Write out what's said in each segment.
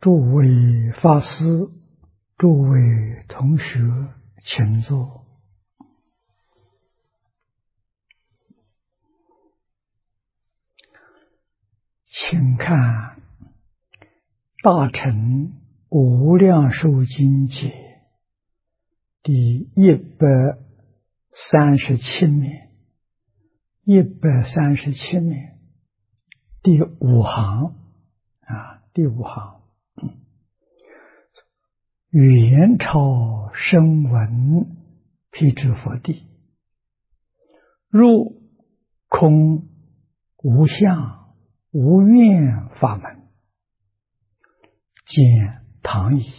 诸位法师，诸位同学，请坐。请看《大乘无量寿经解》第137面，137面第5行第5行，元朝声闻辟支佛地，入空无相无愿法门，见唐译。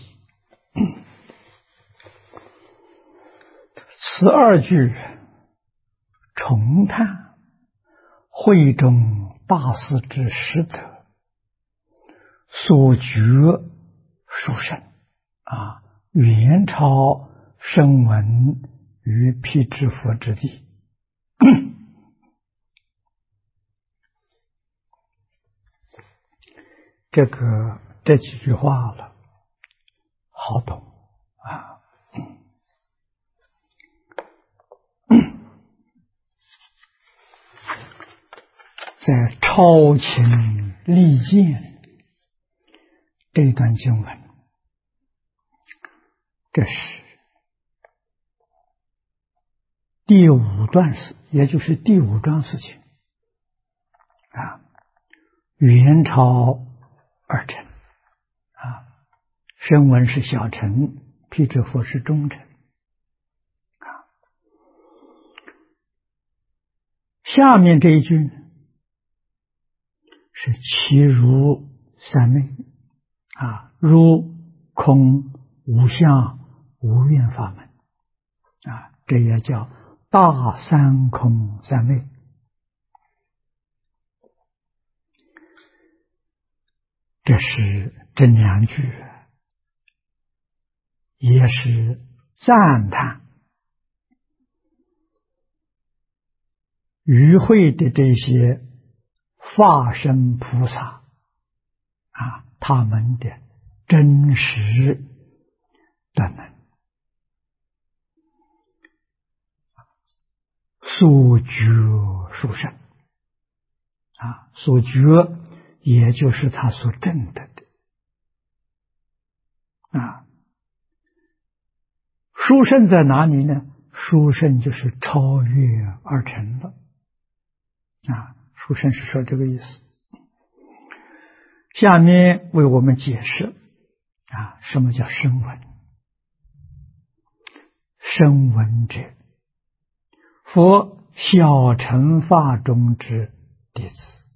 此二句重叹会中大师之实德，所觉殊胜元朝声闻于辟支佛之地。这几句话了，好懂在超情利剑这段经文，这是第5段事，也就是第5桩事情元朝二乘声闻是小乘，辟支佛是中乘下面这一句是其如三昧如空无相无愿法门这也叫大三空三昧。这是这2句也是赞叹与会的这些法身菩萨他们的真实的能，所觉殊胜所觉也就是他所证得的殊胜在哪里呢？殊胜就是超越二乘了殊胜是说这个意思。下面为我们解释什么叫声闻。声闻者，佛小乘法中之弟子，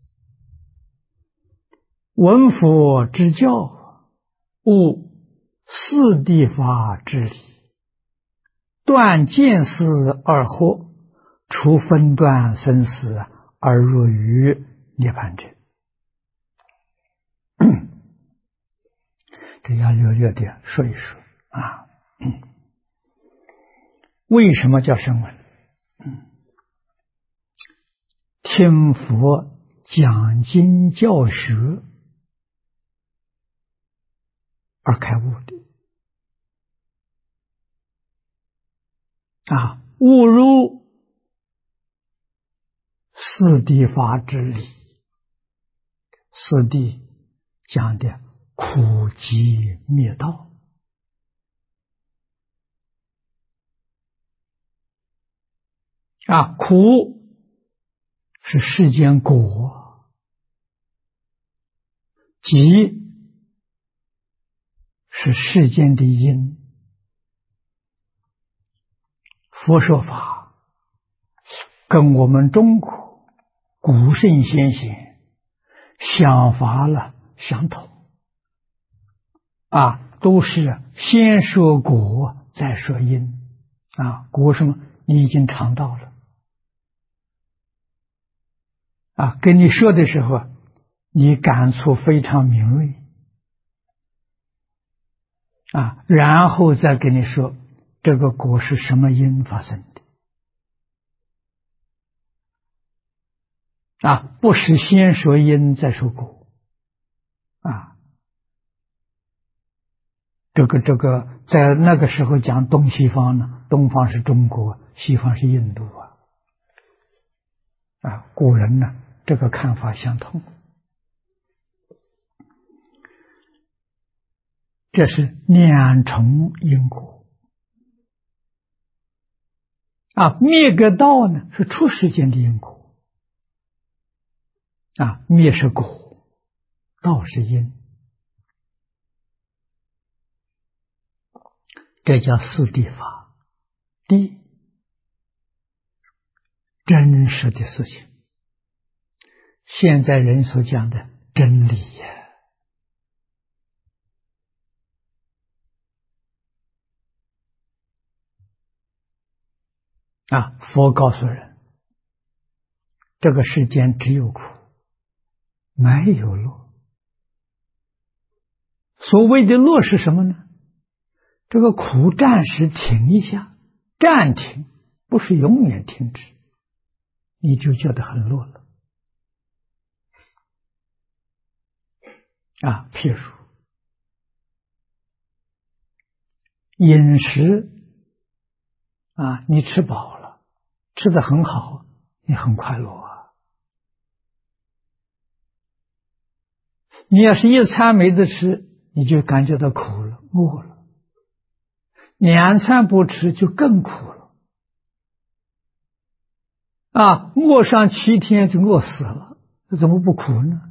闻佛之教，悟四谛法之理，断见思而惑，除分段生死而入于涅槃者。这要略略的说一说为什么叫声闻？听佛讲经教学而开悟的悟入四谛法之理。四谛讲的苦集灭道苦是世间果，集是世间的因。佛说法跟我们中国古圣先贤想法了相同都是先说果再说因果什么？你已经尝到了跟你说的时候你感触非常敏锐然后再跟你说这个果是什么因发生的不是先说因再说果在那个时候讲东西方呢，东方是中国，西方是印度古人呢这个看法相同。这是两重因果灭个道呢是出世间的因果灭是果，道是因，这叫四谛法。谛真实的事情，现在人所讲的真理佛告诉人，这个世间只有苦，没有乐。所谓的乐是什么呢？这个苦暂时停一下，暂停，不是永远停止，你就觉得很乐了譬如饮食你吃饱了，吃得很好，你很快乐你要是一餐没得吃，你就感觉到苦了，饿了。两餐不吃就更苦了饿上7天就饿死了，怎么不苦呢？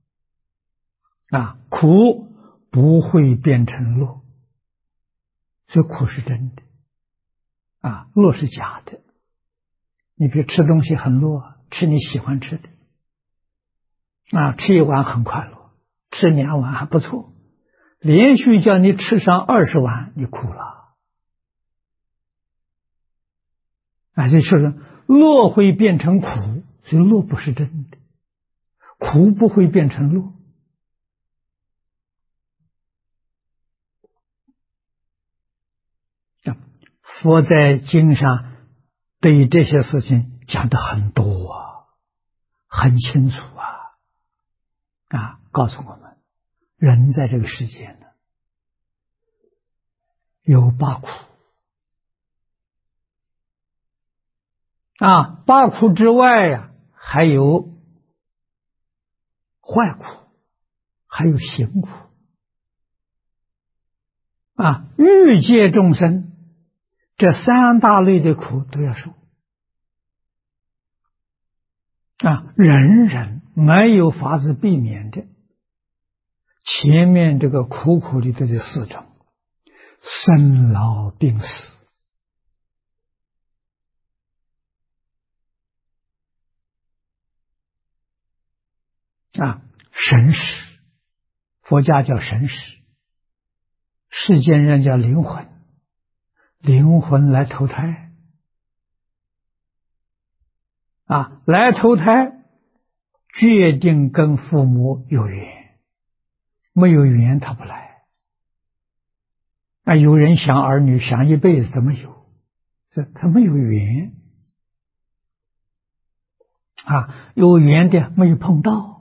苦不会变成乐，所以苦是真的乐是假的。你比如吃东西很乐，吃你喜欢吃的吃1碗很快乐，吃2碗还不错，连续叫你吃上20碗，你苦了就是乐会变成苦，所以乐不是真的，苦不会变成乐佛在经上对这些事情讲得很多很清楚告诉我们，人在这个世界呢有8苦8苦之外还有坏苦，还有行苦欲界众生这3大类的苦都要受人人没有法子避免的。前面这个苦苦里头的4种，生老病死神识，佛家叫神识，世间人叫灵魂，灵魂来投胎来投胎决定跟父母有缘，没有缘他不来有人想儿女想一辈子怎么有？他没有缘有缘的没有碰到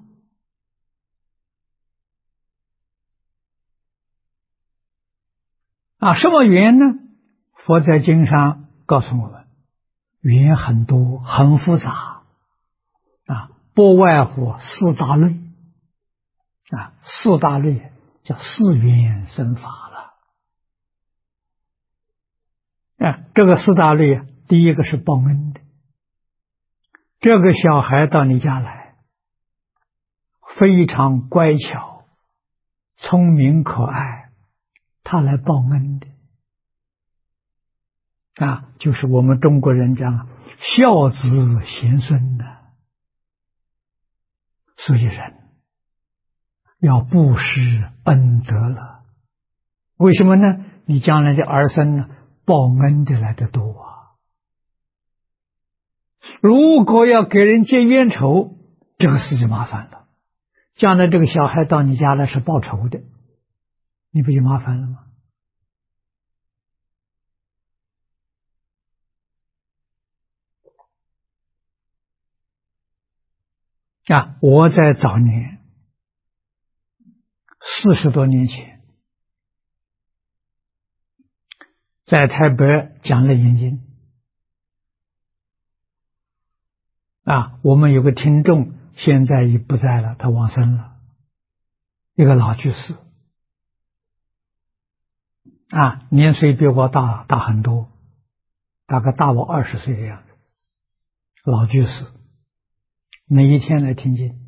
什么缘呢？佛在经上告诉我们，缘很多很复杂不外乎4大类4大类叫4缘生法了这个4大类第一个是报恩的，这个小孩到你家来非常乖巧聪明可爱，他来报恩的就是我们中国人讲孝子贤孙的。所以人要布施恩德了，为什么呢？你将来的儿孙呢报恩的来得多如果要给人结冤仇，这个事就麻烦了。将来这个小孩到你家来是报仇的，你不就麻烦了吗？我在早年40多年前在台北讲楞严经我们有个听众现在已不在了，他往生了，一个老居士年岁比我大很多，大概大我20岁的样子，老居士每一天来听经。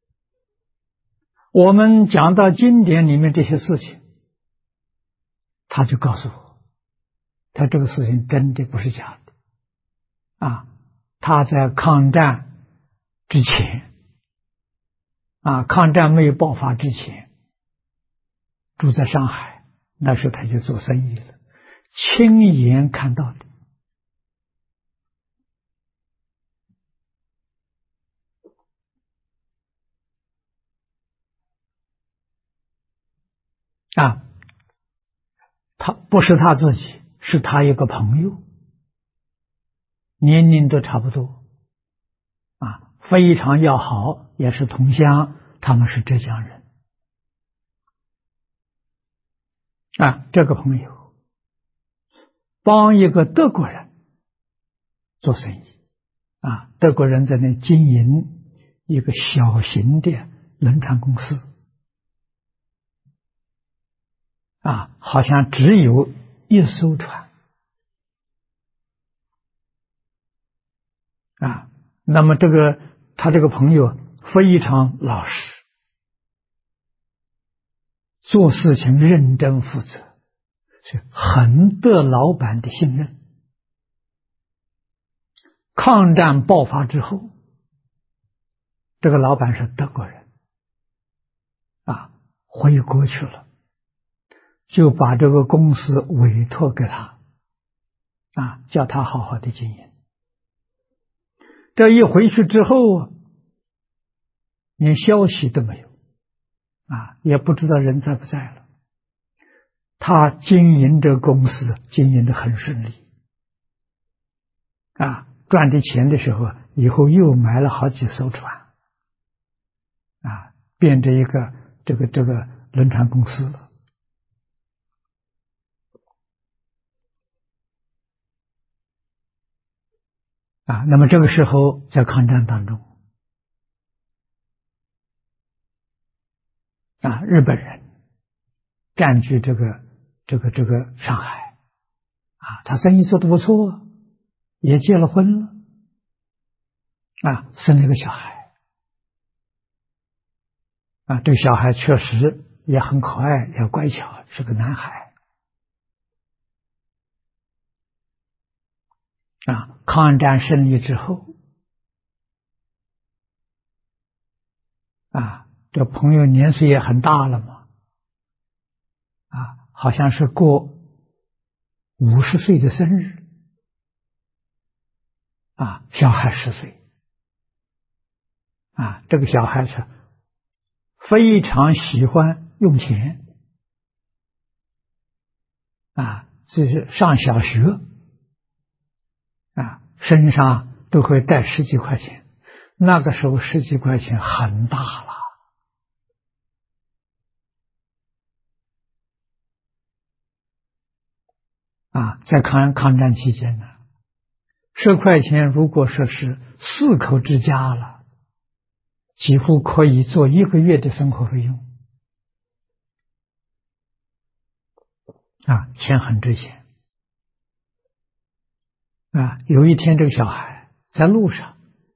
我们讲到经典里面这些事情，他就告诉我，他这个事情真的不是假的他在抗战之前抗战没有爆发之前，住在上海，那时候他就做生意了，亲眼看到的他不是他自己，是他一个朋友，年龄都差不多非常要好，也是同乡，他们是浙江人这个朋友帮一个德国人做生意德国人在那经营一个小型的轮船公司好像只有一艘船那么他这个朋友非常老实，做事情认真负责，是很得老板的信任。抗战爆发之后，这个老板是德国人回国去了，就把这个公司委托给他叫他好好的经营。这一回去之后连消息都没有也不知道人在不在了。他经营这公司经营得很顺利赚的钱的时候，以后又买了好几艘船变成一个这个轮船公司了那么这个时候在抗战当中日本人占据这个上海他生意做得不错，也结了婚了生了一个小孩这个小孩确实也很可爱，也乖巧，是个男孩抗战胜利之后这朋友年岁也很大了嘛好像是过50岁的生日小孩10岁这个小孩是非常喜欢用钱就是上小学身上都会带10几块钱，那个时候10几块钱很大了在抗战期间呢，10块钱如果说是4口之家了，几乎可以做1个月的生活费用钱很值钱有一天这个小孩在路上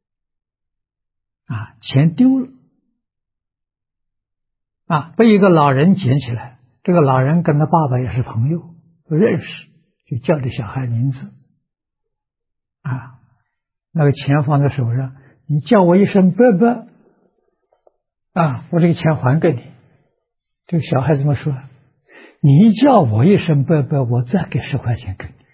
钱丢了被一个老人捡起来，这个老人跟他爸爸也是朋友，认识，就叫这小孩名字那个钱放在手上，你叫我一声伯伯我这个钱还给你。这个小孩怎么说？你叫我一声伯伯，我再给10块钱给你。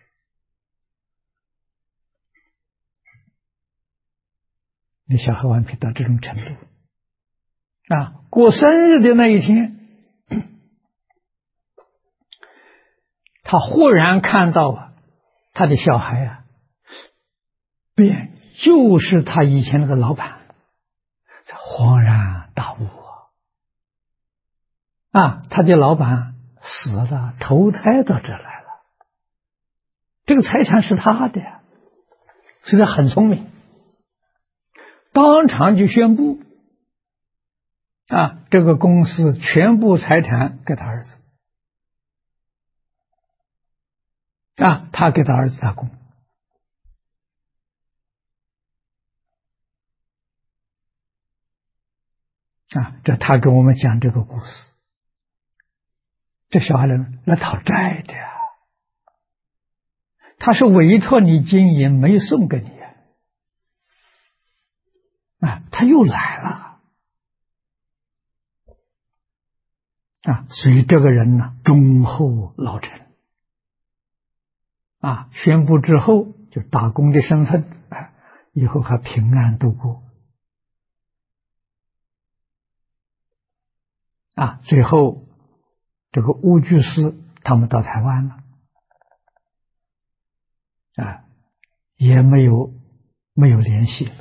那小孩顽皮到这种程度过生日的那一天，他忽然看到他的小孩变就是他以前那个老板，恍然大悟他的老板死了，投胎到这来了这个财产是他的呀，所以他很聪明，当场就宣布这个公司全部财产给他儿子他给他儿子打工这他跟我们讲这个故事，这小孩来讨债的呀，他是委托你经营，没送给你他又来了所以这个人呢，忠厚老成宣布之后就打工的身份以后还平安度过最后这个乌居士他们到台湾了也没有联系了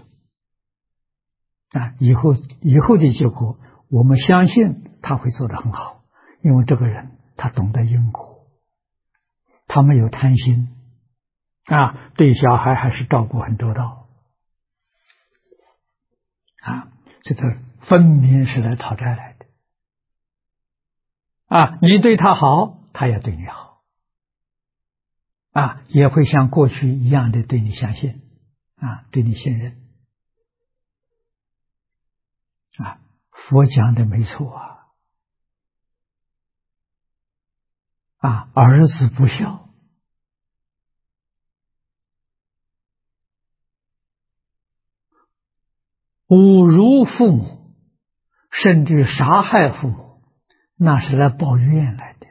以后的结果，我们相信他会做得很好，因为这个人他懂得因果，他没有贪心对小孩还是照顾很周到这个分明是来讨债来的你对他好，他也对你好也会像过去一样的对你相信对你信任佛讲的没错儿子不孝侮辱父母，甚至杀害父母，那是来报怨来的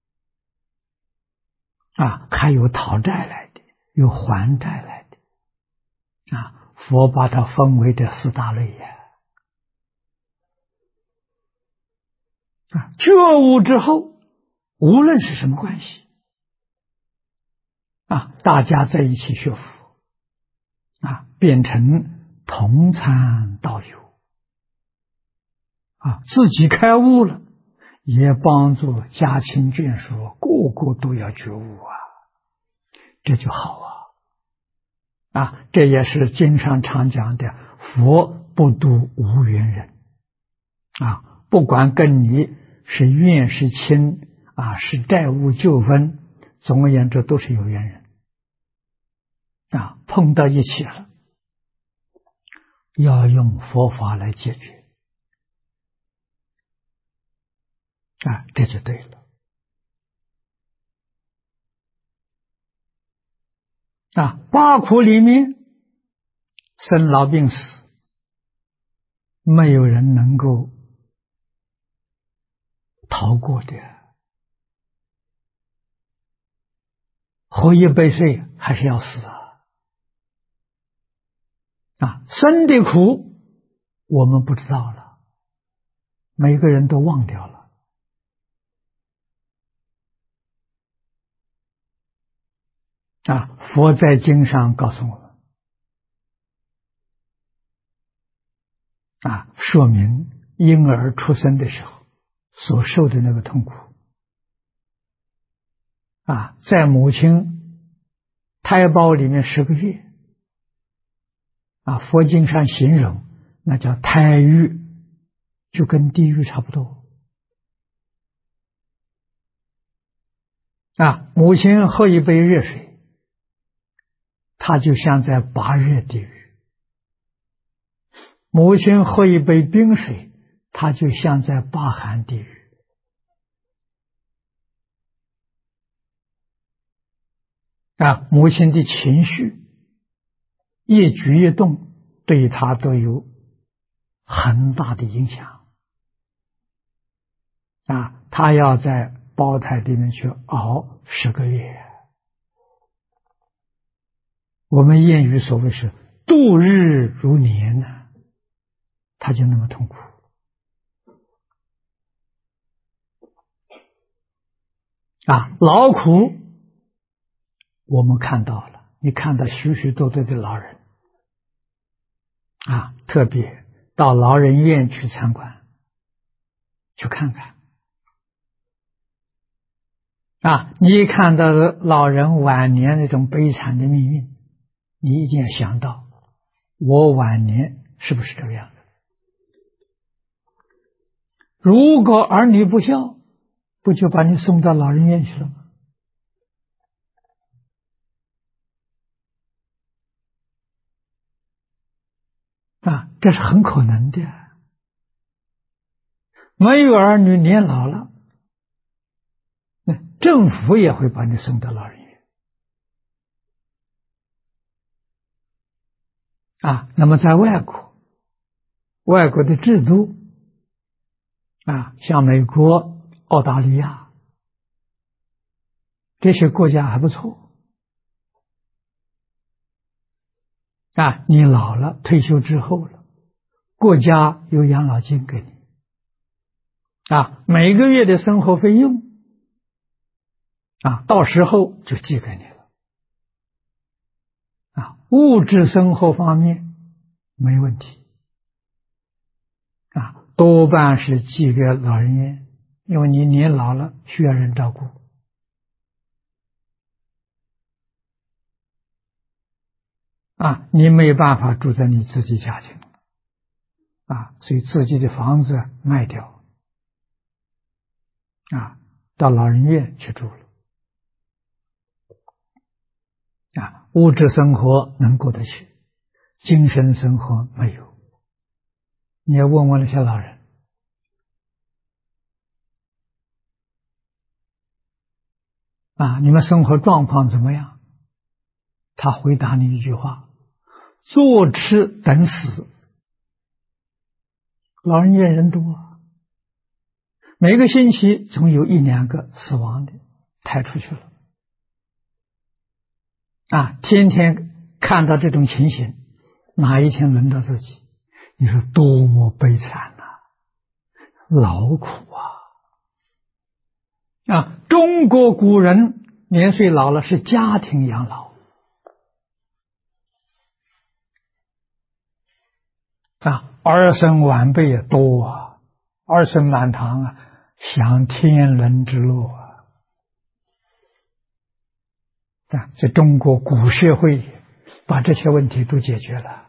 还有讨债来的，有还债来的佛把它分为这四大类觉悟之后，无论是什么关系大家在一起学佛变成同参道友自己开悟了，也帮助家亲眷属个个都要觉悟这就好这也是经上常讲的佛不度无缘人不管跟你是怨是亲是债务纠纷，总而言之都是有缘人碰到一起了，要用佛法来解决这就对了八苦里面生老病死，没有人能够逃过的，喝一杯水还是要死生的苦我们不知道了，每个人都忘掉了佛在经上告诉我们说明婴儿出生的时候所受的那个痛苦在母亲胎胞里面10个月佛经上形容那叫胎狱，就跟地狱差不多母亲喝一杯热水，他就像在8热地狱；母亲喝一杯冰水，他就像在8寒地狱母亲的情绪一举一动对他都有很大的影响他要在胞胎里面去熬10个月。我们谚语所谓是度日如年他就那么痛苦劳苦我们看到了，你看到许许多多的老人特别到老人院去参观去看看你看到老人晚年那种悲惨的命运，你一定要想到，我晚年是不是这个样子？如果儿女不孝，不就把你送到老人院去了吗？这是很可能的。没有儿女年老了，那政府也会把你送到老人院。那么在外国，外国的制度像美国、澳大利亚这些国家还不错。你老了，退休之后了，国家有养老金给你，每个月的生活费用到时候就寄给你了。物质生活方面没问题，多半是寄给老人院，因为你年老了需要人照顾。你没办法住在你自己家庭所以自己的房子卖掉到老人院去住了物质生活能过得去，精神生活没有。你要问问那些老人你们生活状况怎么样？他回答你一句话：坐吃等死。老人院人多每个星期总有一两个死亡的抬出去了天天看到这种情形，哪一天轮到自己，你说多么悲惨劳苦中国古人年岁老了是家庭养老儿孙晚辈也多儿孙满堂享天伦之乐在中国古社会把这些问题都解决了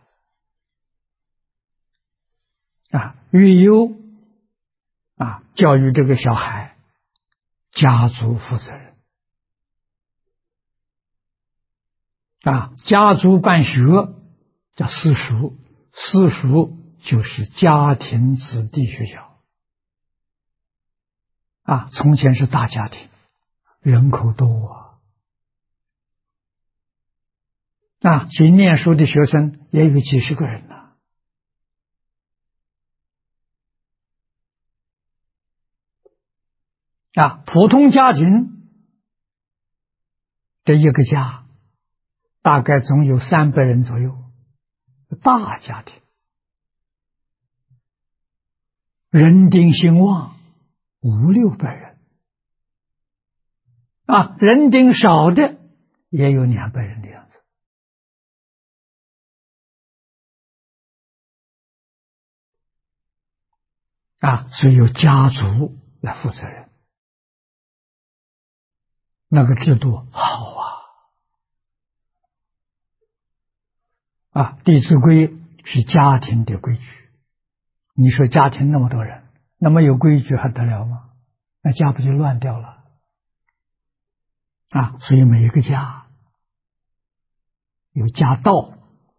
育优教育这个小孩，家族负责任家族办学叫私塾，私塾就是家庭子弟学校从前是大家庭，人口多所以念书的学生也有几十个人普通家庭这一个家大概总有300人左右，大家庭人丁兴旺500-600人人丁少的也有200人的样子所以由家族来负责任，那个制度好弟子规是家庭的规矩，你说家庭那么多人，那么有规矩还得了吗？那家不就乱掉了所以每一个家有家道，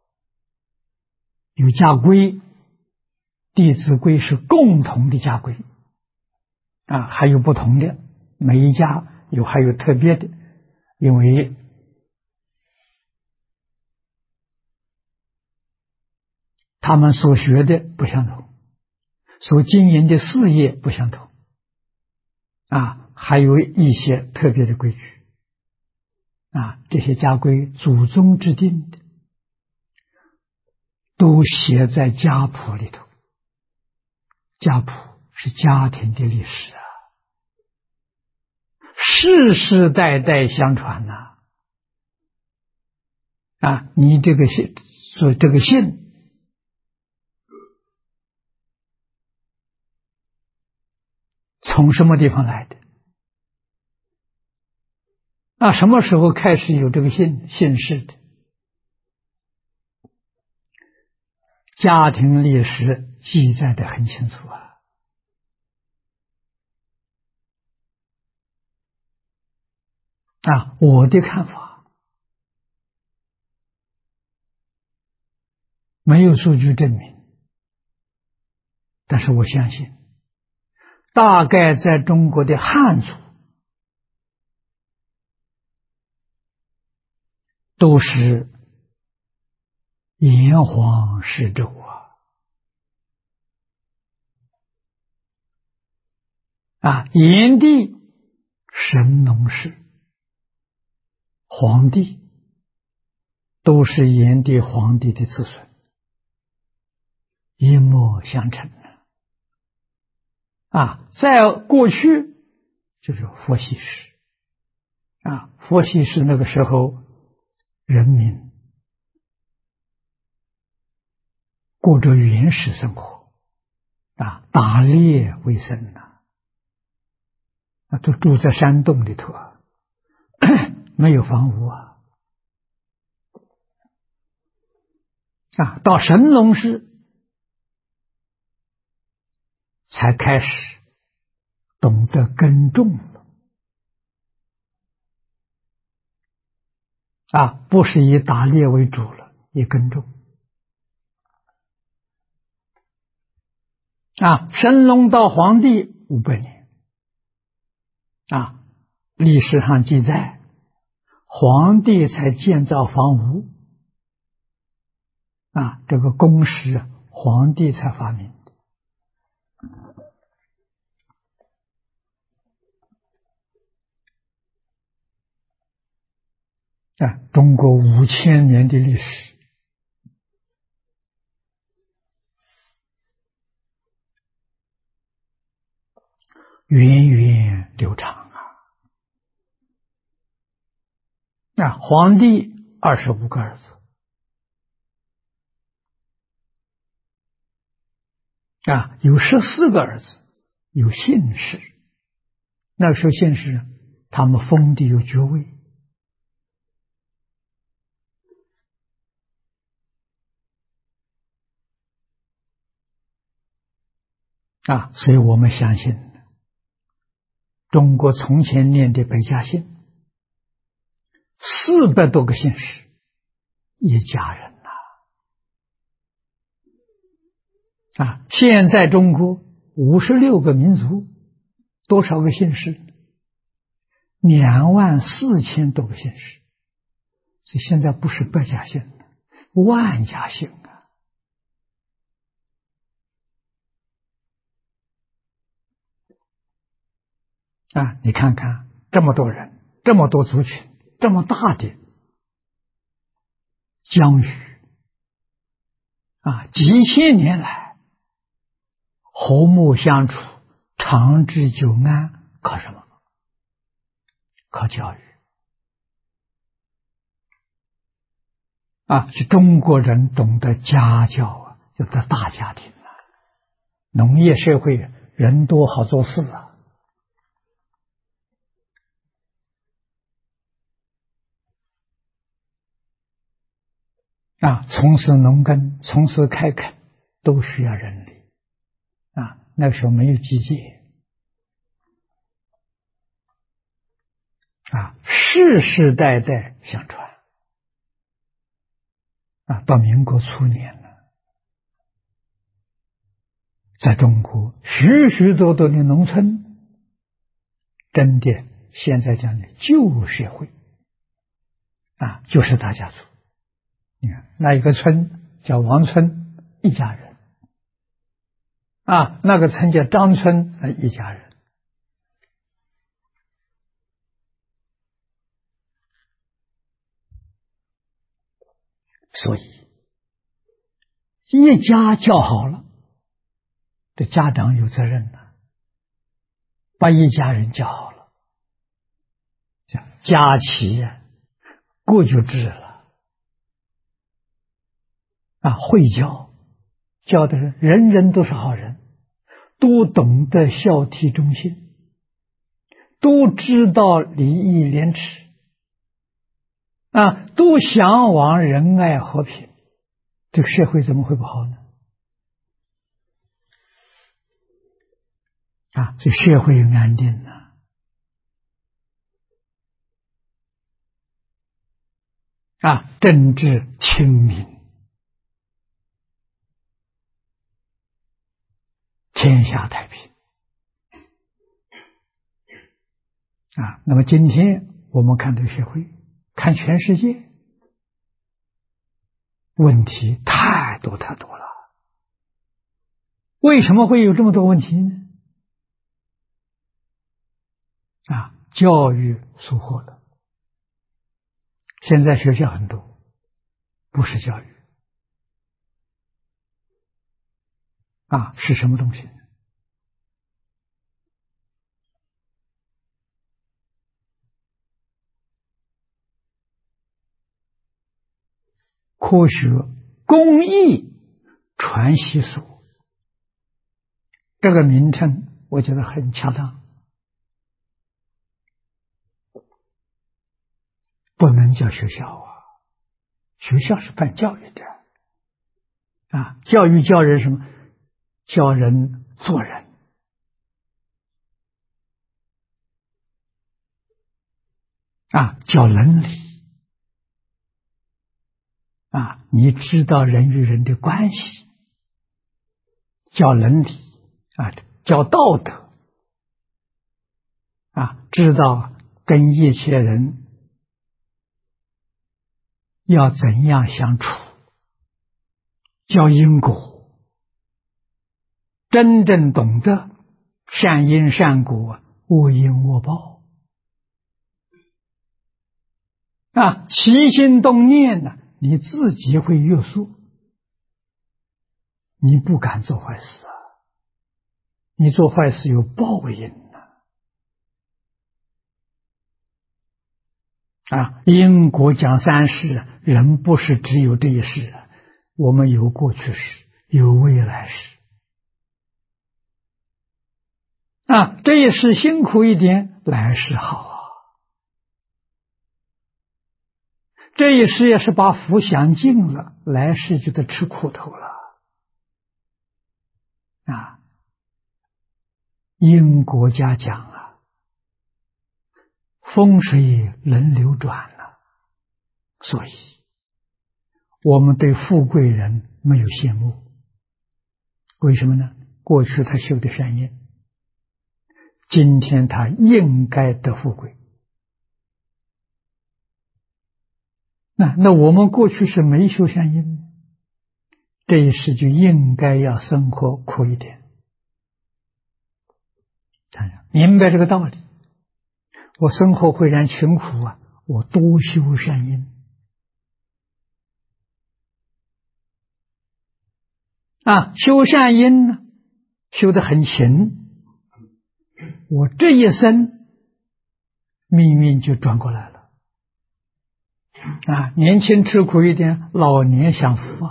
有家规，弟子规是共同的家规还有不同的，每一家还有特别的，因为他们所学的不相同，所经营的事业不相同还有一些特别的规矩这些家规祖宗制定的，都写在家谱里头。家谱是家庭的历史世世代代相传你这个姓，所以这个姓从什么地方来的？ 什么时候开始有这个姓氏的？家庭历史记载的很清楚我的看法，没有数据证明，但是我相信，大概在中国的汉族都是炎黄氏族炎帝、神农氏、黄帝都是炎帝、黄帝的子孙，一脉相承在过去就是佛系氏佛系氏那个时候人民过着原始生活打猎为生都住在山洞里头没有房屋到神农氏才开始懂得耕种了不是以打猎为主了，以耕种神农到黄帝500年历史上记载，黄帝才建造房屋这个工时黄帝才发明中国5000年的历史，源远流长黄帝25个儿子有14个儿子，有姓氏。那个时候姓氏他们封地有爵位所以我们相信中国从前念的百家姓400多个姓氏，一家人现在中国56个民族，多少个姓氏？24000多个姓氏，所以现在不是百家姓，万家姓你看看这么多人，这么多族群，这么大的疆域几千年来和睦相处，长治久安，靠什么？靠教育是中国人懂得家教有的大家庭农业社会人多好做事从事农耕，从事开垦都需要人力那个时候没有机械世世代代相传到民国初年了，在中国许许多多的农村真的现在讲的旧社会就是大家族。你看那一个村叫王村，一家人那个村叫张村，一家人。所以一家教好了，这家长有责任把一家人教好了，家齐国就治了会教的人人都是好人，都懂得孝悌忠信，都知道礼义廉耻都向往仁爱和平，这个社会怎么会不好呢？这社会安定了，政治清明，天下太平。那么今天我们看这个社会，看全世界，问题太多太多了。为什么会有这么多问题呢？教育疏忽了。现在学校很多不是教育，是什么东西呢？科学工艺传习所，这个名称我觉得很恰当，不能叫学校学校是办教育的教育教人什么？教人做人教伦理你知道人与人的关系，教伦理教道德知道跟一切人要怎样相处，教因果，真正懂得善因善果，恶因恶报起心动念呢，你自己会约束，你不敢做坏事你做坏事有报应因果讲三世，人不是只有这一世我们有过去世，有未来世这一世辛苦一点，来世好这一世也是把福享尽了，来世就得吃苦头了因果家讲风水轮流转了，所以我们对富贵人没有羡慕。为什么呢？过去他修的善业，今天他应该得富贵。那我们过去是没修善因，这一世就应该要生活苦一点。明白这个道理，我生活会然穷苦我多修善因修善因呢，修得很勤，我这一生命运就转过来了年轻吃苦一点，老年享福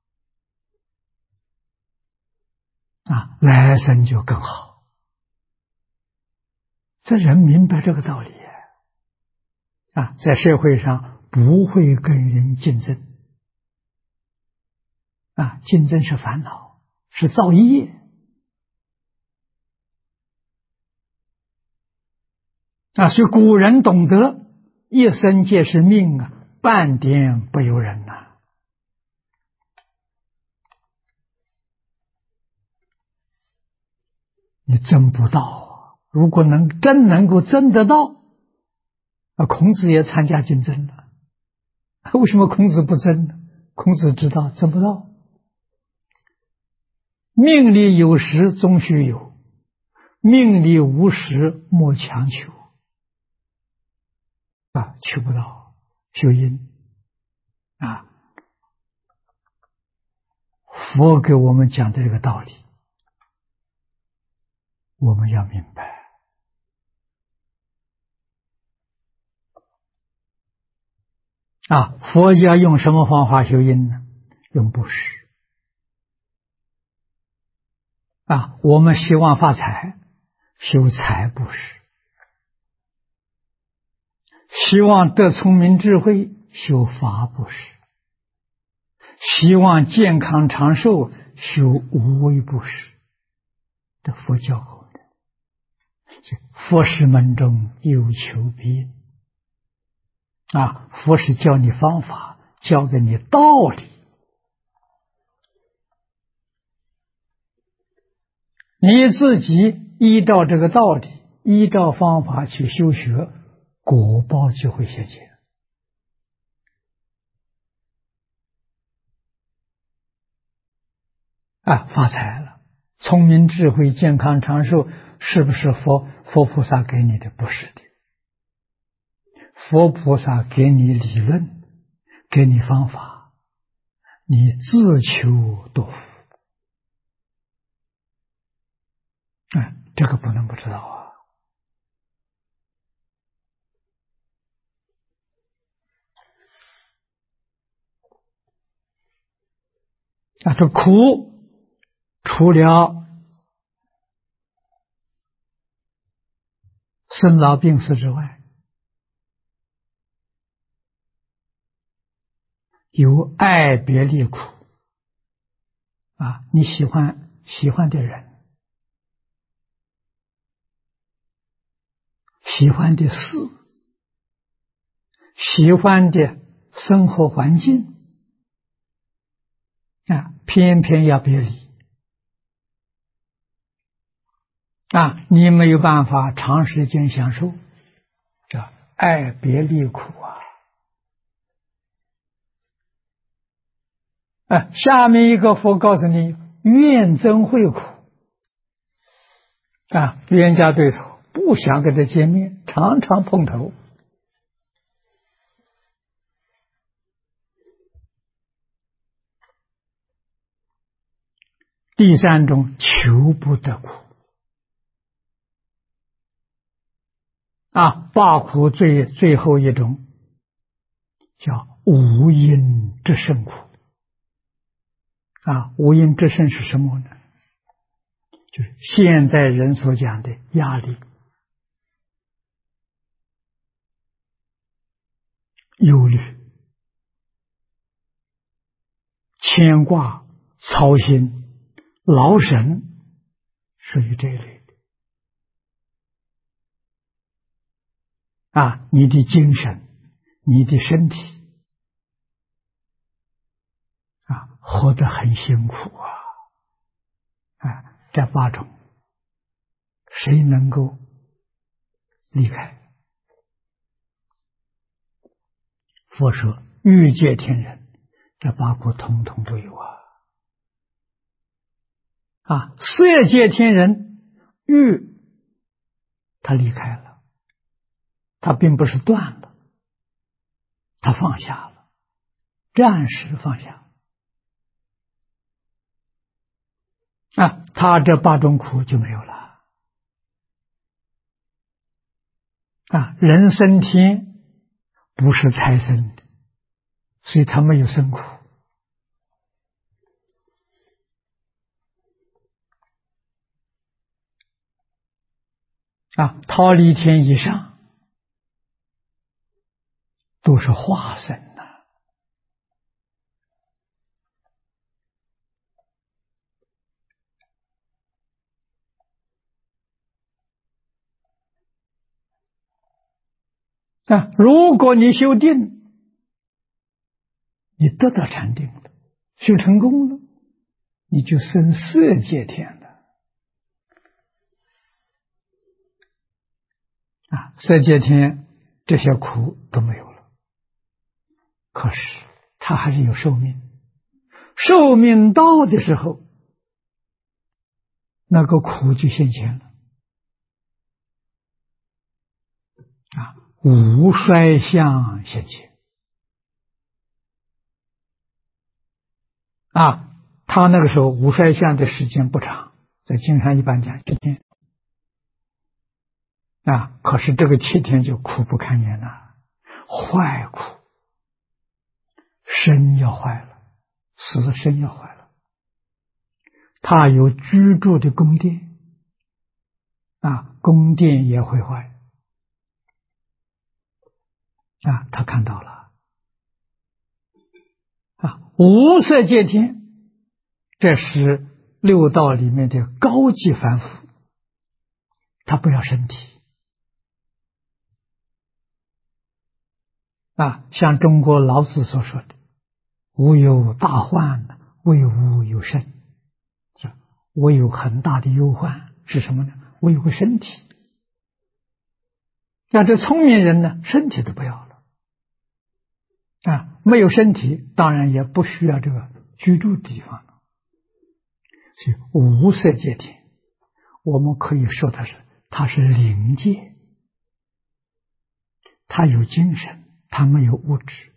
来生就更好。这人明白这个道理在社会上不会跟人竞争竞争是烦恼，是造业所以古人懂得一生皆是命半点不由人你争不到如果真能够争得到孔子也参加竞争了，为什么孔子不争呢？孔子知道争不到，命里有时终须有，命里无时莫强求求不到，修因佛给我们讲的这个道理我们要明白佛家用什么方法修因呢？用布施我们希望发财，修财布施；希望得聪明智慧， 修法布施；希望健康长寿，修无为布施。的佛教后面，佛事门中有求必应佛是教你方法，教给你道理，你自己依照这个道理，依照方法去修学，果报就会现前。发财了，聪明智慧健康长寿，是不是佛菩萨给你的？不是的，佛菩萨给你理论，给你方法，你自求多福。这个不能不知道这苦除了生老病死之外，有爱别离苦你喜欢的人，喜欢的事，喜欢的生活环境偏偏要别离你没有办法长时间享受，叫爱别离苦下面一个佛告诉你，怨憎会苦冤家对头，不想跟他见面，常常碰头。第三种，求不得苦罢苦最后一种叫无因之胜苦无因之胜是什么呢？就是现在人所讲的压力、忧虑、牵挂、操心、劳神，属于这一类的你的精神、你的身体活得很辛苦这8种谁能够离开？佛说欲界天人，这8苦统统都有色界天人欲他离开了，他并不是断了，他放下了，暂时放下他这8种苦就没有了人生天不是财生的，所以他没有生苦忉利天以上都是化身如果你修定，你得到禅定了，修成功了，你就升色界天了色界天这些苦都没有了，可是他还是有寿命，寿命到的时候，那个苦就现前了无衰相现前他那个时候无衰相的时间不长，在经上一般讲7天可是这个7天就苦不堪言了，坏苦，身要坏了，死身要坏了，他有居住的宫殿宫殿也会坏他看到了无色界天，这是六道里面的高级凡夫，他不要身体像中国老子所说的无有大患，谓无有身，我有很大的忧患是什么呢？我有个身体。这聪明人呢，身体都不要了没有身体，当然也不需要这个居住地方了。所以无色界天，我们可以说它是灵界，它有精神，它没有物质。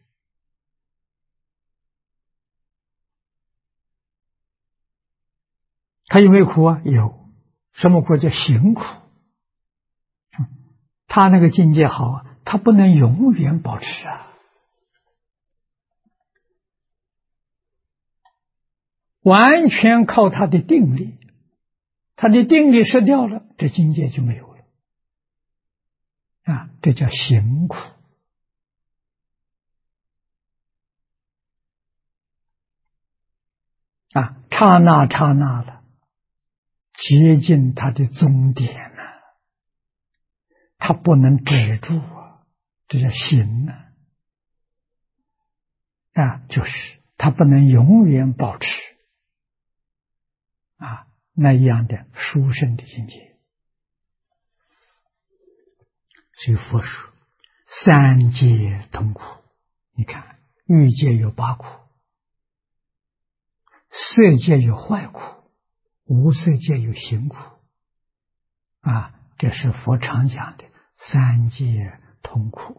它有没有苦有。什么苦？叫行苦。他那个境界好他不能永远保持完全靠他的定力，他的定力失掉了，这境界就没有了这叫行苦刹那刹那了，接近他的终点他不能止住这叫行就是他不能永远保持那样的殊胜的境界。所以佛说三界同苦，你看欲界有八苦，色界有坏苦，无色界有行苦这是佛常讲的三界同苦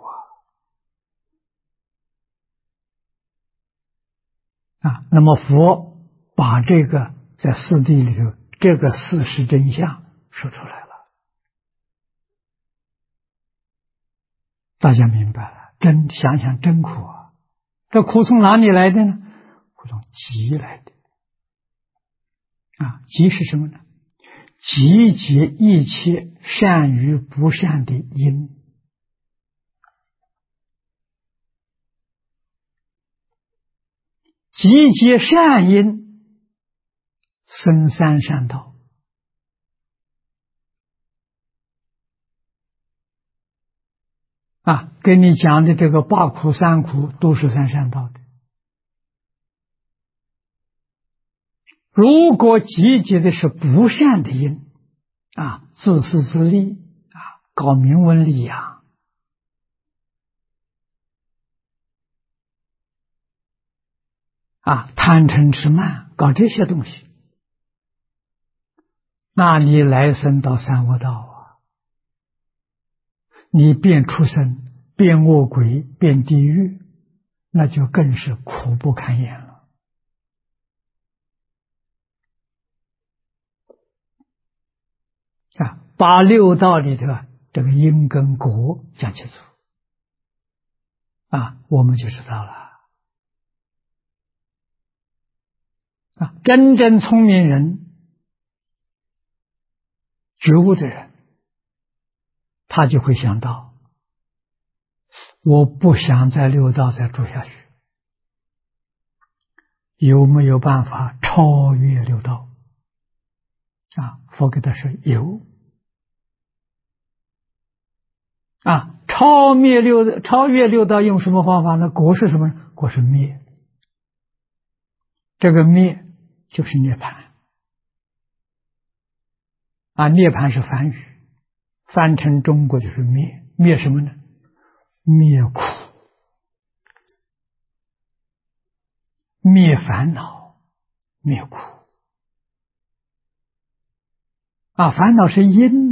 那么佛把这个在四谛里头这个事实真相说出来了，大家明白了，想想真苦这苦从哪里来的呢？苦从集来的集是什么呢？集结一切善与不善的因，集结善因生三善道跟你讲的这个八苦三苦都是三善道的。如果集结的是不善的因自私自利搞名闻利养贪嗔痴慢，搞这些东西，那你来生到三恶道你变畜生，变恶鬼，变地狱，那就更是苦不堪言了把六道里头这个因跟果讲清楚我们就知道了真正聪明人觉悟的人，他就会想到我不想在六道再住下去，有没有办法超越六道佛给他说有超越六道用什么方法呢？果是什么？果是灭，这个灭就是涅槃涅槃是梵语，翻成中国就是灭。灭什么呢？灭苦，灭烦恼，灭苦烦恼是因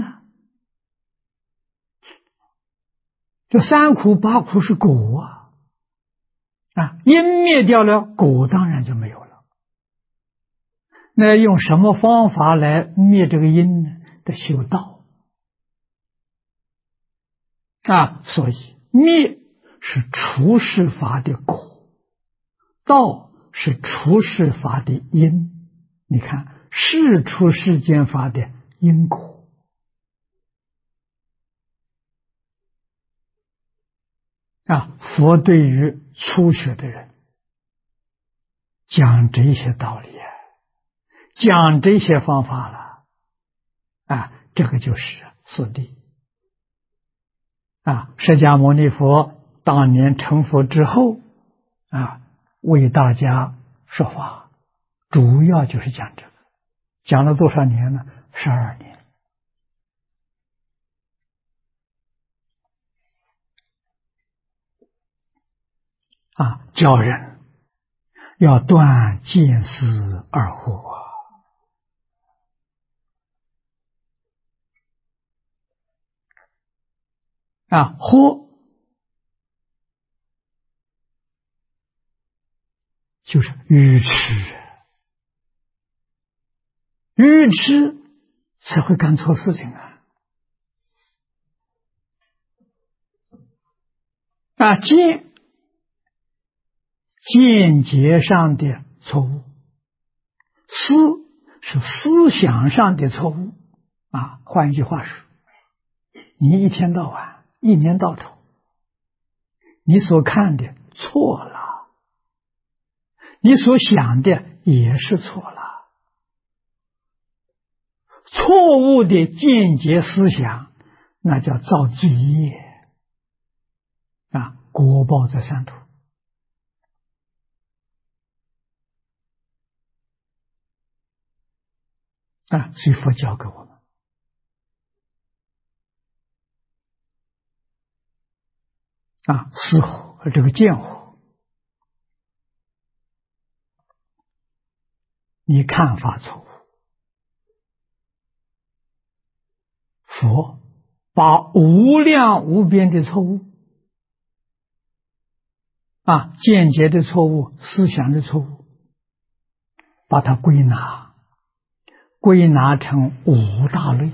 这三苦八苦是果因灭掉了，果当然就没有了。那用什么方法来灭这个因呢？得修道所以灭是除世法的果，道是除世法的因。你看是出世间法的因果佛对于初学的人讲这些道理，讲这些方法了，这个就是四谛。释迦牟尼佛当年成佛之后，为大家说法，主要就是讲这个，讲了多少年呢？12年。教人要断见思二惑惑就是愚痴，愚痴才会干错事情见解上的错误，思是思想上的错误换一句话说，你一天到晚一年到头你所看的错了，你所想的也是错了，错误的见解思想，那叫造罪业果报在三途。所以佛教给我们思惑，这个见惑，你看法错误，佛把无量无边的错误见解的错误，思想的错误，把它归纳成五大类。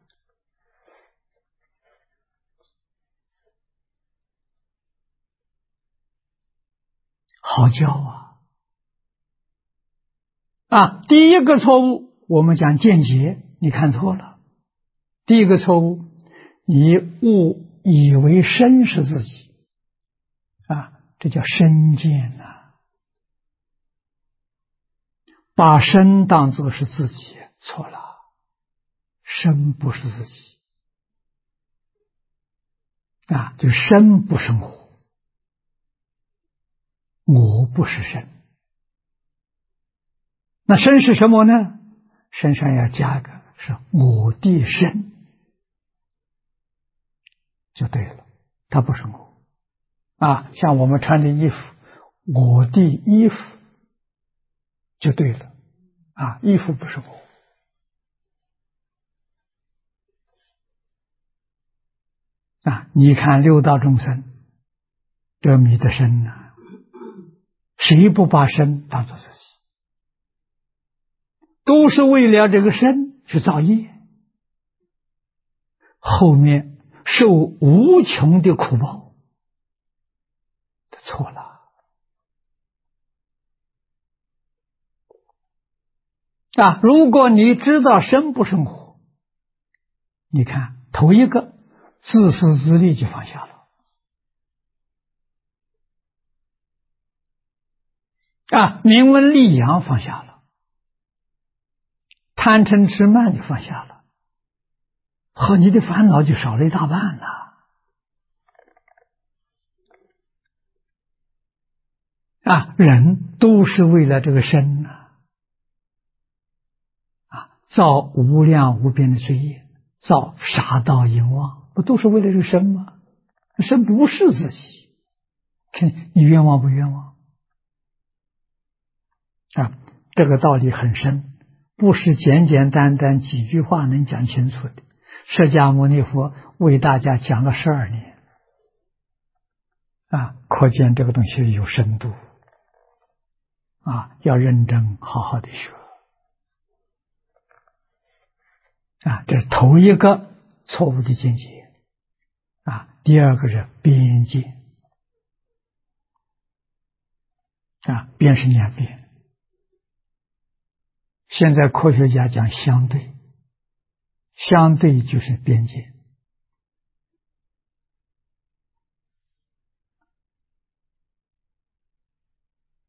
好教第一个错误我们讲见解，你看错了。第一个错误，你误以为身是自己这叫身见把身当作是自己，错了，身不是自己就身不生活，我不是身。那身是什么呢？身上要加个是我的身，就对了，它不是我像我们穿的衣服，我的衣服就对了衣服不是我你看六道众生得迷的身谁不把身当作自己？都是为了这个身去造业，后面受无穷的苦报，错了如果你知道身不生活，你看头一个自私自利就放下了名闻利养放下了，贪嗔痴慢就放下了，和你的烦恼就少了一大半了人都是为了这个身造无量无边的罪业，造杀盗淫妄，不都是为了这个身吗？身不是自己，你冤枉不冤枉这个道理很深，不是简简单单几句话能讲清楚的。释迦牟尼佛为大家讲了12年可见这个东西有深度要认真好好的学这是头一个错误的见解第二个是边界边是两边，现在科学家讲相对，相对就是边界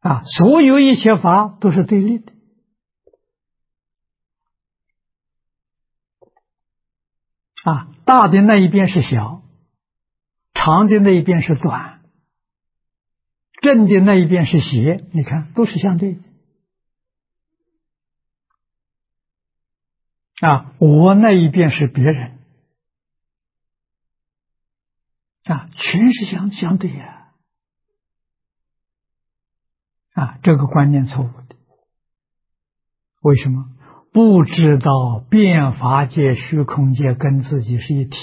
所有一切法都是对立的大的那一边是小，长的那一边是短，正的那一边是邪，你看都是相对的我那一边是别人全是相对这个观念错误的。为什么？不知道变法界、虚空界跟自己是一体，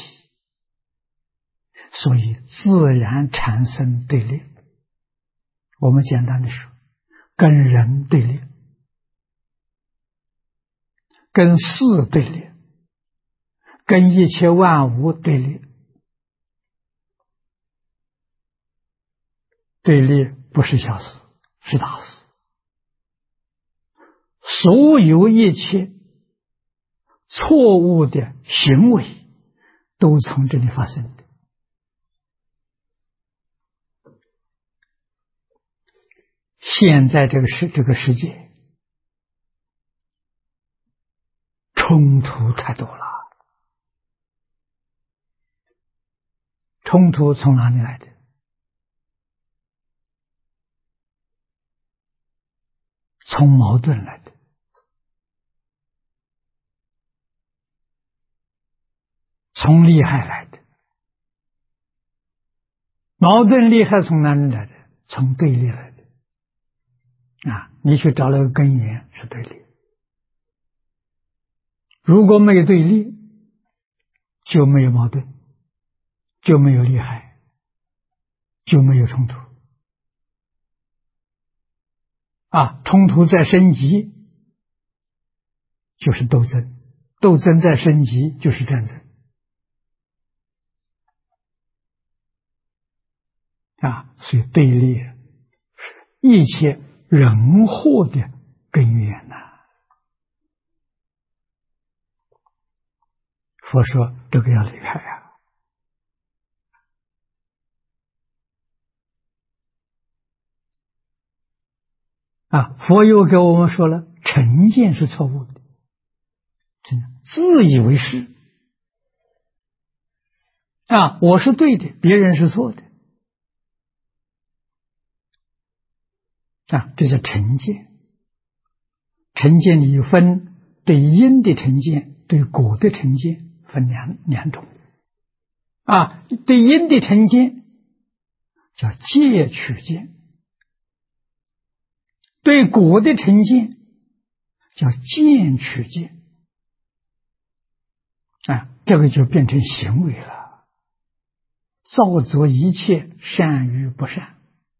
所以自然产生对立。我们简单的说，跟人对立，跟事对立，跟一切万物对立。对立不是小事，是大事。所有一切错误的行为都从这里发生的。现在这个世界冲突太多了。冲突从哪里来的？从矛盾来的。从利害来的。矛盾利害从哪里来的？从对立来的。你去找那个根源是对立。如果没有对立，就没有矛盾，就没有利害，就没有冲突。冲突在升级就是斗争，斗争在升级就是战争。所以对立是一切人祸的根源佛说这个要离开佛又给我们说了，成见是错误的，自以为是我是对的，别人是错的这叫成见。成见里分对因的成见，对果的成见，分两种对因的成见叫戒取见，对果的成见叫见取见这个就变成行为了，造作一切善与不善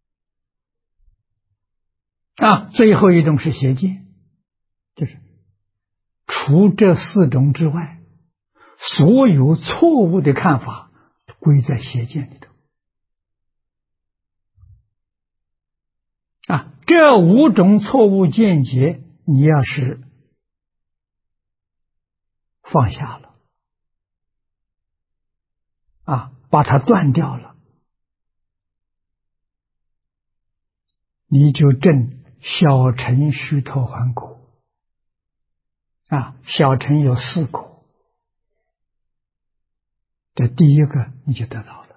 最后一种是邪见，就是除这四种之外，所有错误的看法归在邪见里头这五种错误见解，你要是放下了把它断掉了，你就证小乘须陀洹果小乘有4果，这第一个你就得到了。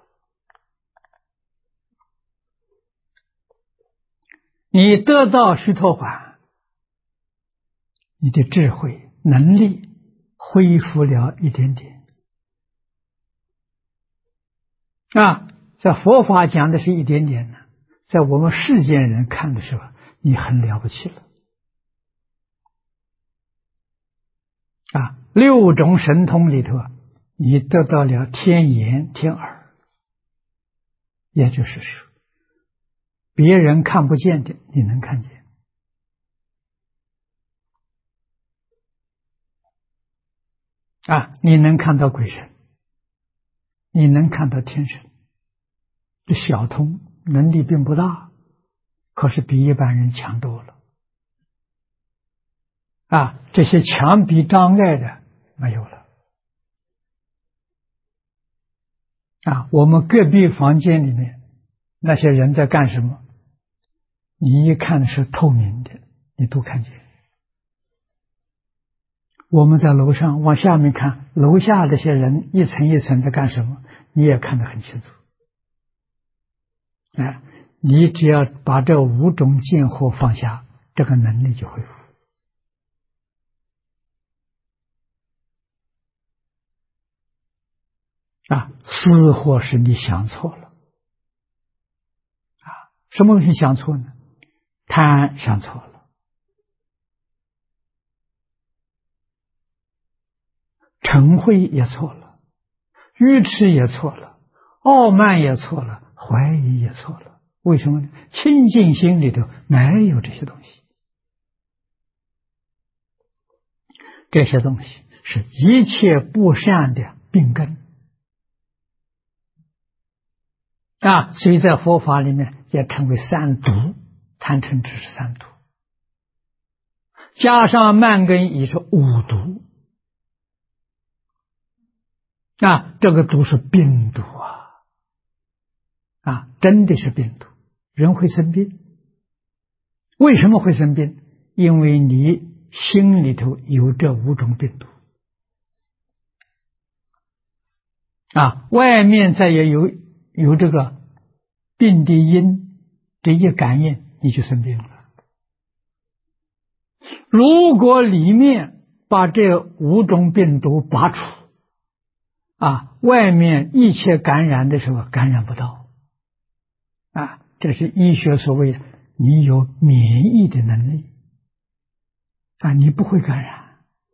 你得到须陀洹，你的智慧能力恢复了一点点在佛法讲的是一点点呢，在我们世间人看的时候，你很了不起了6种神通里头，你得到了天眼天耳，也就是说别人看不见的你能看见你能看到鬼神，你能看到天神，这小通能力并不大，可是比一般人强多了这些墙壁障碍的没有了我们隔壁房间里面那些人在干什么？ 你一看是透明的，你都看见。我们在楼上往下面看，楼下这些人一层一层在干什么，你也看得很清楚。哎，你只要把这五种见惑放下，这个能力就恢复。思惑是你想错了。什么东西想错呢？贪想错了，嗔恚也错了，愚痴也错了，傲慢也错了，怀疑也错了。为什么呢？清净心里头没有这些东西。这些东西是一切不善的病根。所以在佛法里面也称为三毒，贪嗔痴是三毒，加上慢根也是五毒。这个毒是病毒真的是病毒，人会生病。为什么会生病？因为你心里头有这五种病毒外面再也有这个病的因，这一感应你就生病了。如果里面把这五种病毒拔除外面一切感染的时候感染不到这是医学所谓你有免疫的能力你不会感染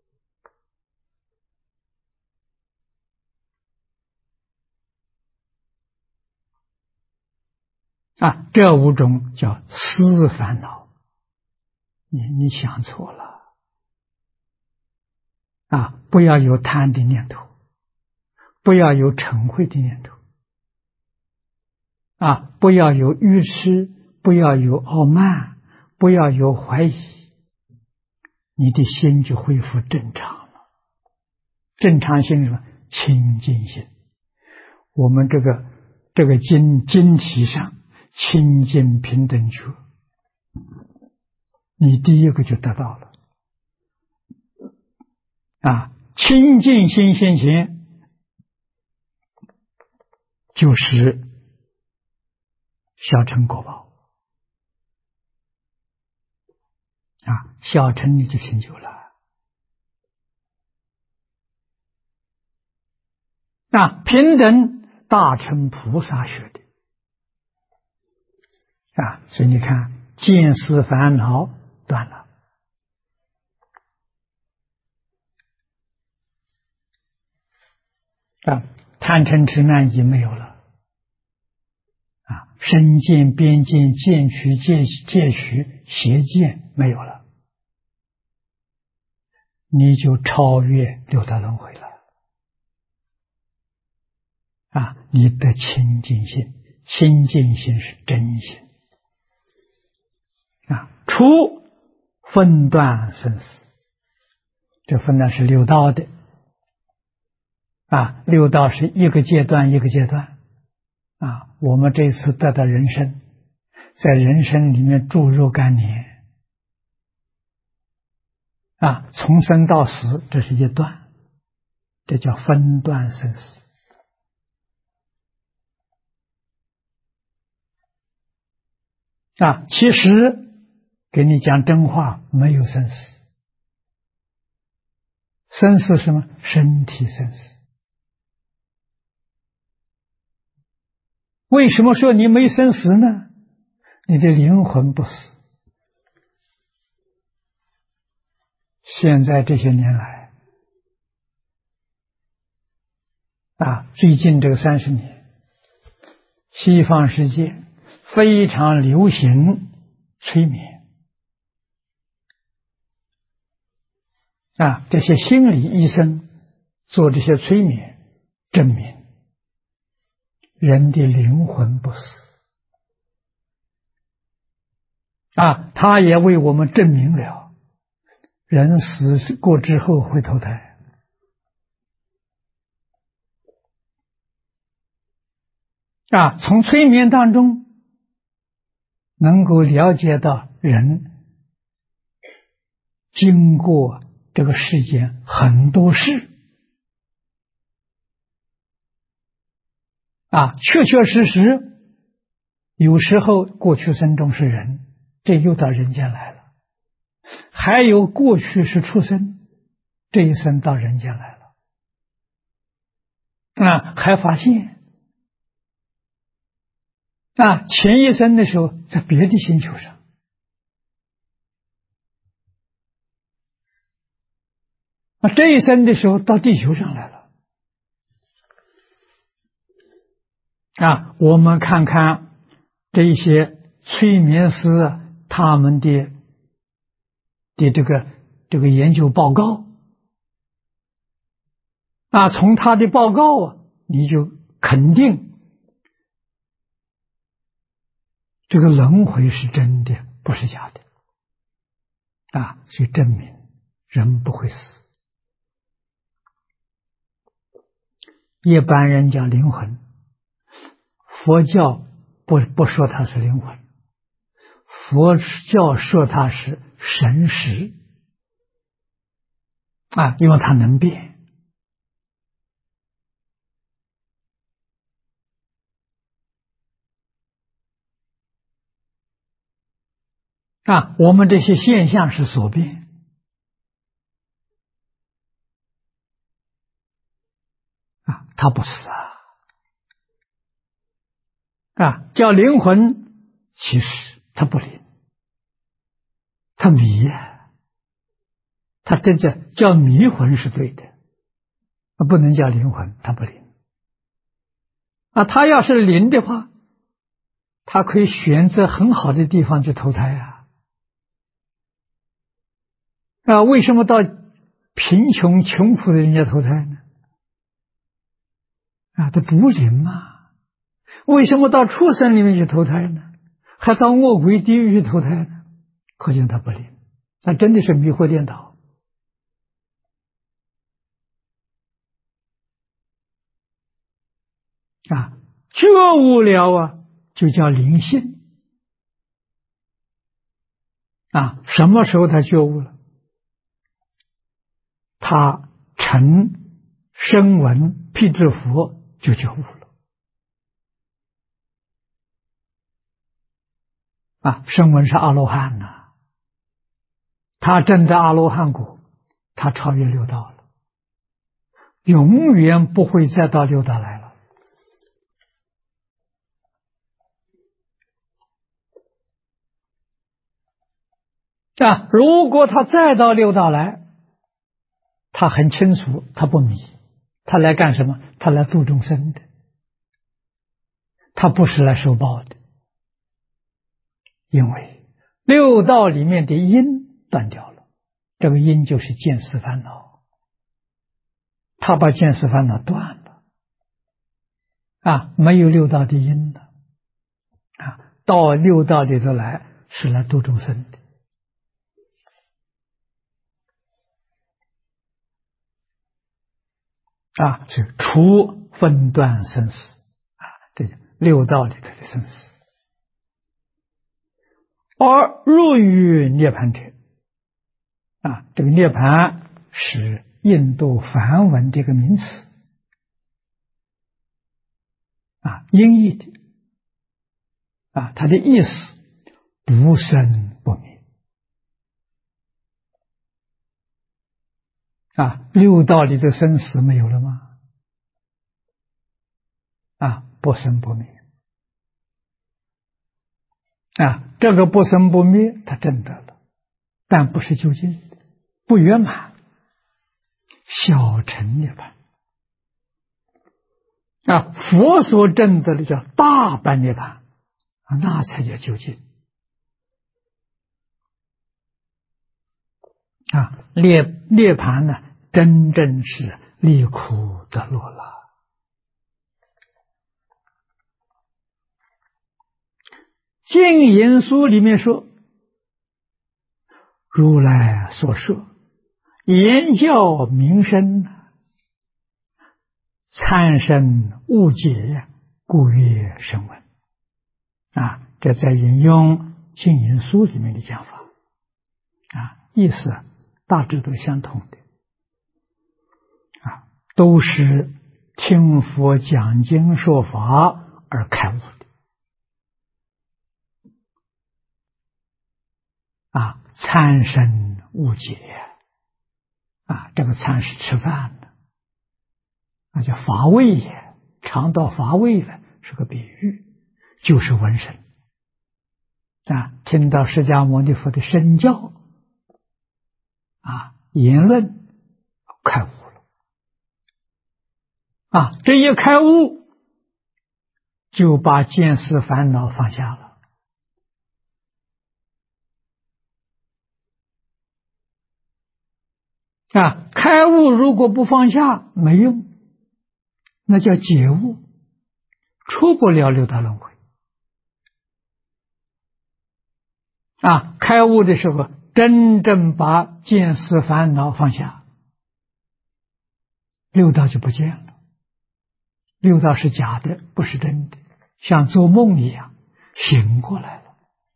这五种叫思烦恼，你想错了不要有贪的念头，不要有嗔恚的念头不要有愚痴，不要有傲慢，不要有怀疑，你的心就恢复正常了。正常心是什么？清净心。我们这个经题上清净平等觉，你第一个就得到了清净心现前，就是小乘果报小乘你就成就了平等大乘菩萨学的所以你看见思烦恼断了贪嗔痴慢疑没有了身见边见见取戒取邪见没有了，你就超越六道轮回了你的清净心，清净心是真心除分段生死，这分段是六道的六道是一个阶段一个阶段我们这次得到人生，在人生里面住若干年从生到死，这是一段，这叫分段生死其实给你讲真话，没有生死。生死是什么？身体生死。为什么说你没生死呢？你的灵魂不死。现在这些年来最近这个30年，西方世界非常流行催眠这些心理医生做这些催眠，证明人的灵魂不死他也为我们证明了人死过之后会投胎从催眠当中能够了解到人经过这个世间很多事确确实实，有时候过去生中是人，这又到人间来了；还有过去是畜生，这一生到人间来了。还发现前一生的时候在别的星球上，这一生的时候到地球上来了。我们看看这些催眠师他们的这个研究报告从他的报告你就肯定这个轮回是真的，不是假的所以证明人不会死。一般人讲灵魂，佛教不说它是灵魂，佛教说它是神识因为它能变我们这些现象是所变它不死叫灵魂，其实它不灵，它迷它真正叫迷魂是对的，不能叫灵魂，它不灵它要是灵的话，它可以选择很好的地方去投胎为什么到贫穷穷苦的人家投胎呢？这不灵为什么到畜生里面去投胎呢？还到恶鬼地狱去投胎呢？可见它不灵，那真的是迷惑颠倒觉悟了就叫灵性什么时候他觉悟了？他成声闻辟支佛就觉悟了声闻是阿罗汉他证得阿罗汉果，他超越六道了，永远不会再到六道来了如果他再到六道来，他很清楚他不迷，他来干什么？他来度众生的，他不是来受报的。因为六道里面的因断掉了，这个因就是见思烦恼，他把见思烦恼断了没有六道的因了到六道里头来是来度众生的是除分段生死这六道里头的生死。而入于涅槃者这个涅槃是印度梵文这个名词音译的它的意思不生不灭六道里的生死没有了吗？不生不灭这个不生不灭他证得了，但不是究竟，不圆满，小乘涅槃佛所证得的叫大般涅槃那才叫究竟涅槃呢，真正是离苦得乐了。净言书里面说，如来所说言教名声参生误解故曰声闻这在引用净言书里面的讲法意思大致都相同的都是听佛讲经说法而开悟的参生悟解这个参是吃饭的叫乏味也，尝到乏味了，是个比喻，就是闻声听到释迦牟尼佛的身教言论开悟了这一开悟就把见思烦恼放下了开悟如果不放下没用，那叫解悟，出不了六道轮回开悟的时候真正把见思烦恼放下，六道就不见了。六道是假的，不是真的，像做梦一样醒过来了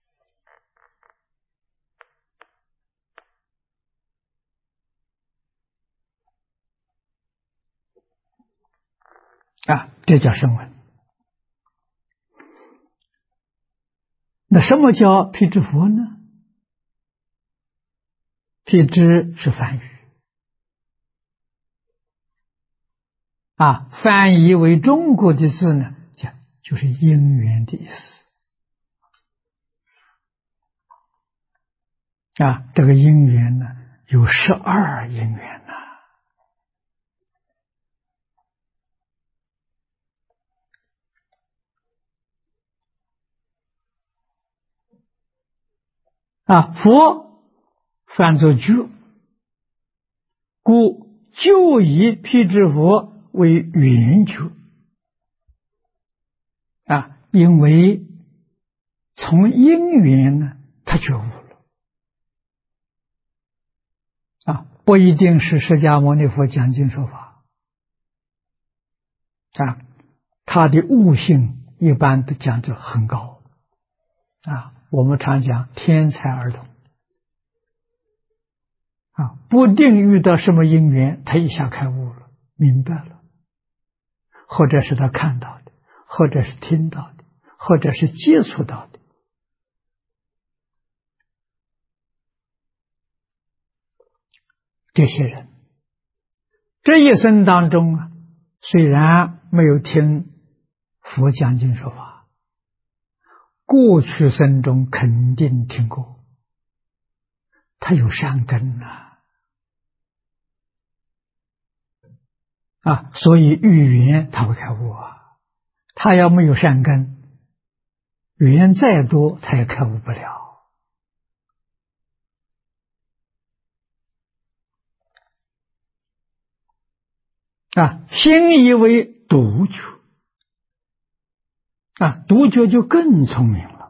这叫声闻。那什么叫辟支佛呢？辟支是梵语翻译为中国的字呢，就是因缘的意思这个因缘呢有12因缘佛翻作觉，故就以辟支佛为圆觉因为从因缘呢他觉悟了不一定是释迦牟尼佛讲经说法他的悟性一般都讲得很高我们常讲天才儿童不定遇到什么因缘他一下开悟了，明白了，或者是他看到的，或者是听到的，或者是接触到的这些人这一生当中虽然没有听佛讲经说法，过去生中肯定听过，他有善根所以遇缘他会开悟他要没有善根，缘再多他也开悟不了心以为独觉独觉就更聪明了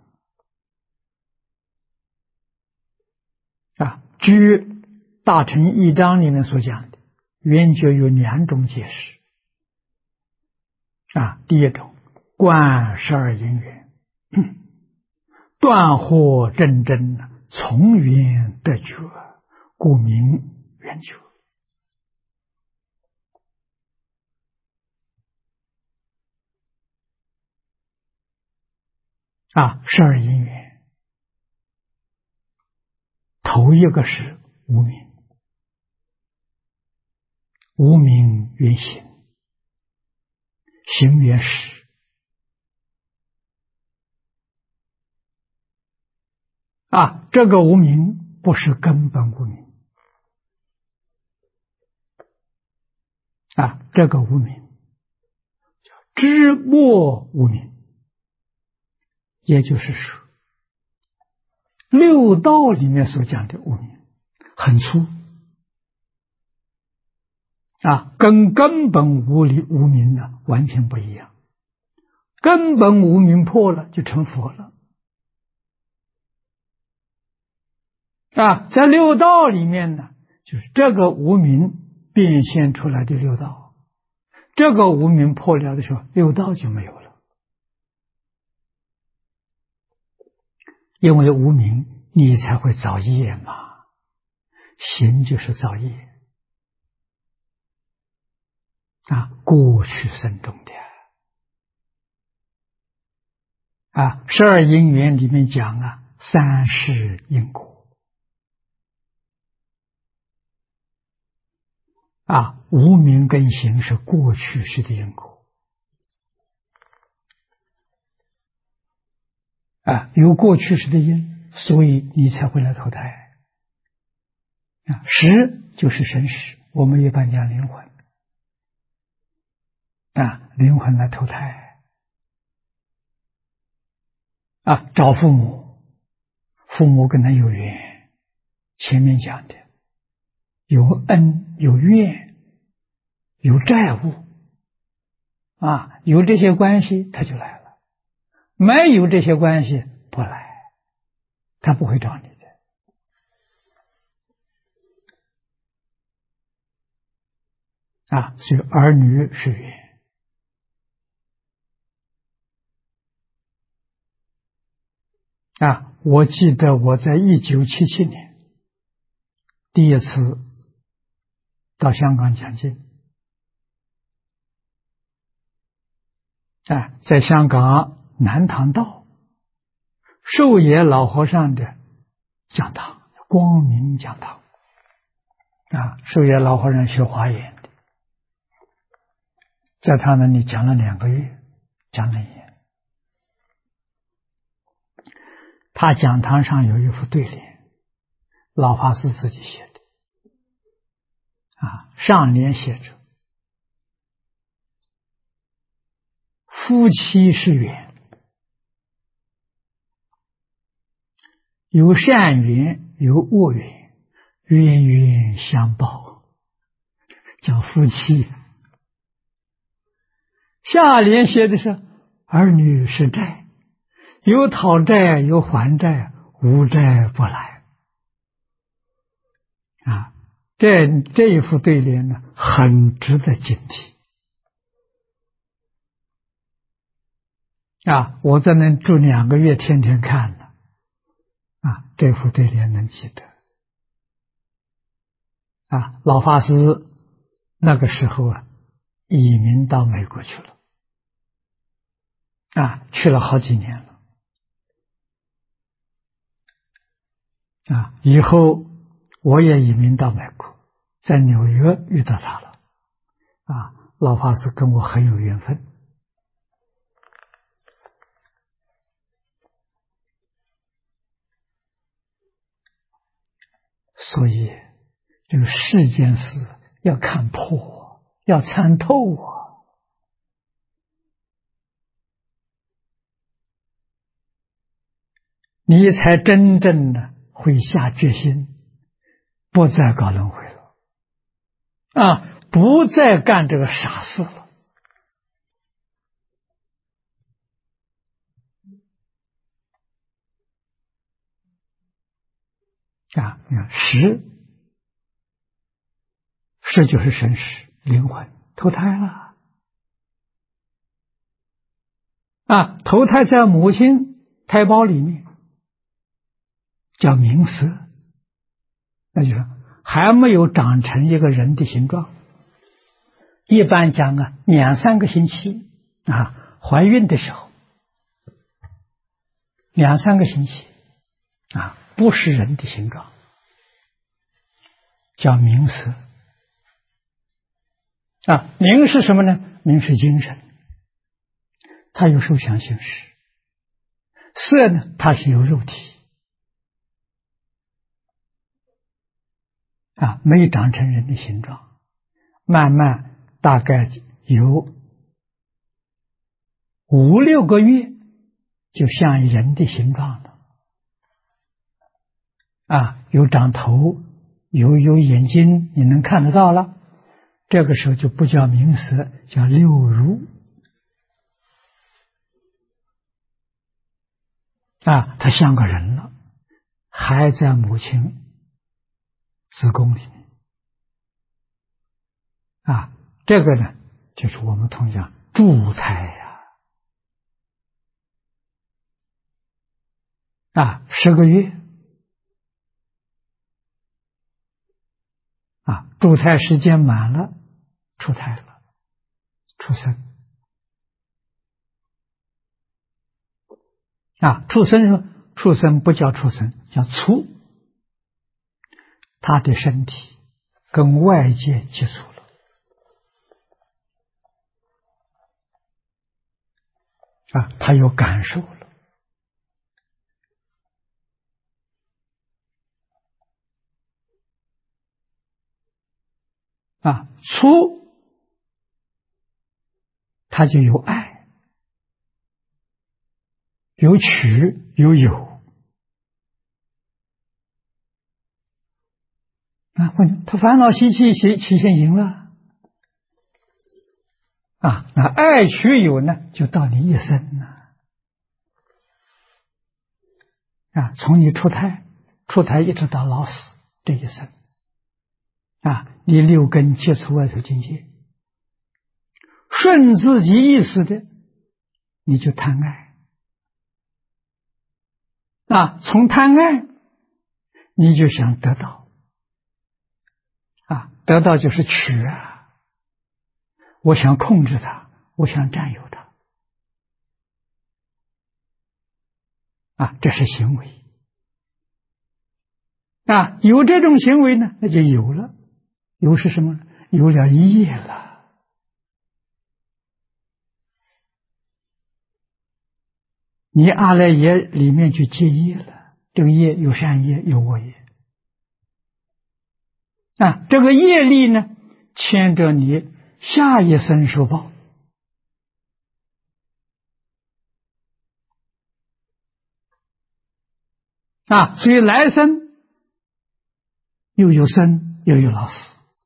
据大乘义章里面所讲的圆觉有2种解释第一种观12因缘断惑真真从缘得觉，故名圆觉12因缘头一个是无明，无明缘行，行缘识这个无明不是根本无明这个无明叫知末无明，也就是说六道里面所讲的无明很粗跟根本无明呢完全不一样。根本无明破了就成佛了在六道里面呢，就是这个无明变现出来的六道，这个无明破了的时候，六道就没有了。 因为无明，你才会造业嘛。行就是造业过去生中的十二因缘里面讲三世因果无明跟行是过去世的因果有过去世的因，所以你才会来投胎识就是神识，我们一般讲灵魂灵魂来投胎找父母，父母跟他有缘，前面讲的有恩有怨有债务有这些关系他就来了，没有这些关系不来，他不会找你的所以儿女是缘我记得我在1977年第一次到香港讲经在香港南塘道寿野老和尚的讲堂，光明讲堂寿野老和尚学华严的，在他那里讲了2个月，讲了1年。他讲堂上有一副对联，老法师自己写的上联写着夫妻是缘，有善缘有恶缘，冤冤相报，叫夫妻。下联写的是儿女是债，有讨债有还债，无债不来这一副对联呢，很值得警惕我在那住2个月，天天看了这副对联能记得老法师那个时候移民到美国去了去了好几年了以后我也移民到美国，在纽约遇到他了老法师跟我很有缘分，所以这个世间事要看破，要参透你才真正的会下决心，不再搞轮回了不再干这个傻事了你看识就是神识，灵魂投胎了投胎在母亲胎胞里面叫明色，那就是还没有长成一个人的形状，一般讲2、3个星期怀孕的时候2、3个星期不是人的形状，叫明色明是什么呢？明是精神，它有受想行识，色呢它是有肉体没长成人的形状，慢慢大概有5、6个月就像人的形状了有长头，有眼睛，你能看得到了，这个时候就不叫明色，叫六如他像个人了，还在母亲子宫里面这个呢就是我们通常助胎助胎 10个月堕胎时间满了，出胎了，出生出生不叫出生，叫出。他的身体跟外界接触了他有感受了出，他就有爱，有取有有他烦恼习气起现行了那爱取有呢，就到你一生从你出胎一直到老死这一生你6根接触外头境界，顺自己意识的，你就贪爱从贪爱你就想得到得到就是取我想控制它，我想占有它这是行为有这种行为呢，那就有了。有是什么？有了业了。你阿赖耶里面去接业了，这个业有善业有恶业这个业力呢，牵着你下一生受报所以来生又有生又有老死，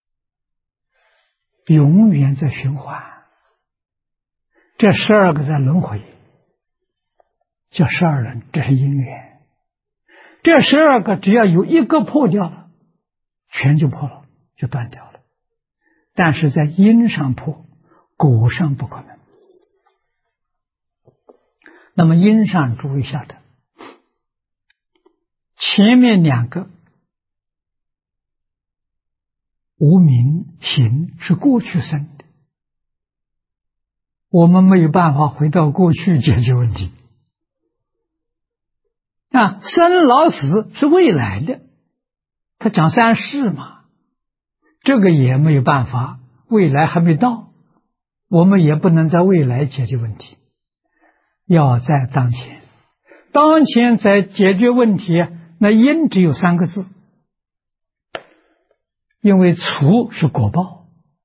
永远在循环。这12个在轮回，叫12轮，这是因缘。这12个只要有一个破掉了，全就破了，就断掉了。但是在因上破，果上不可能。那么因上诸位晓得，前面2个无明行是过去生的，我们没有办法回到过去解决问题生老死是未来的，他讲3世嘛，这个也没有办法，未来还没到，我们也不能在未来解决问题，要在当前。当前在解决问题那因只有3个字，因为除是果报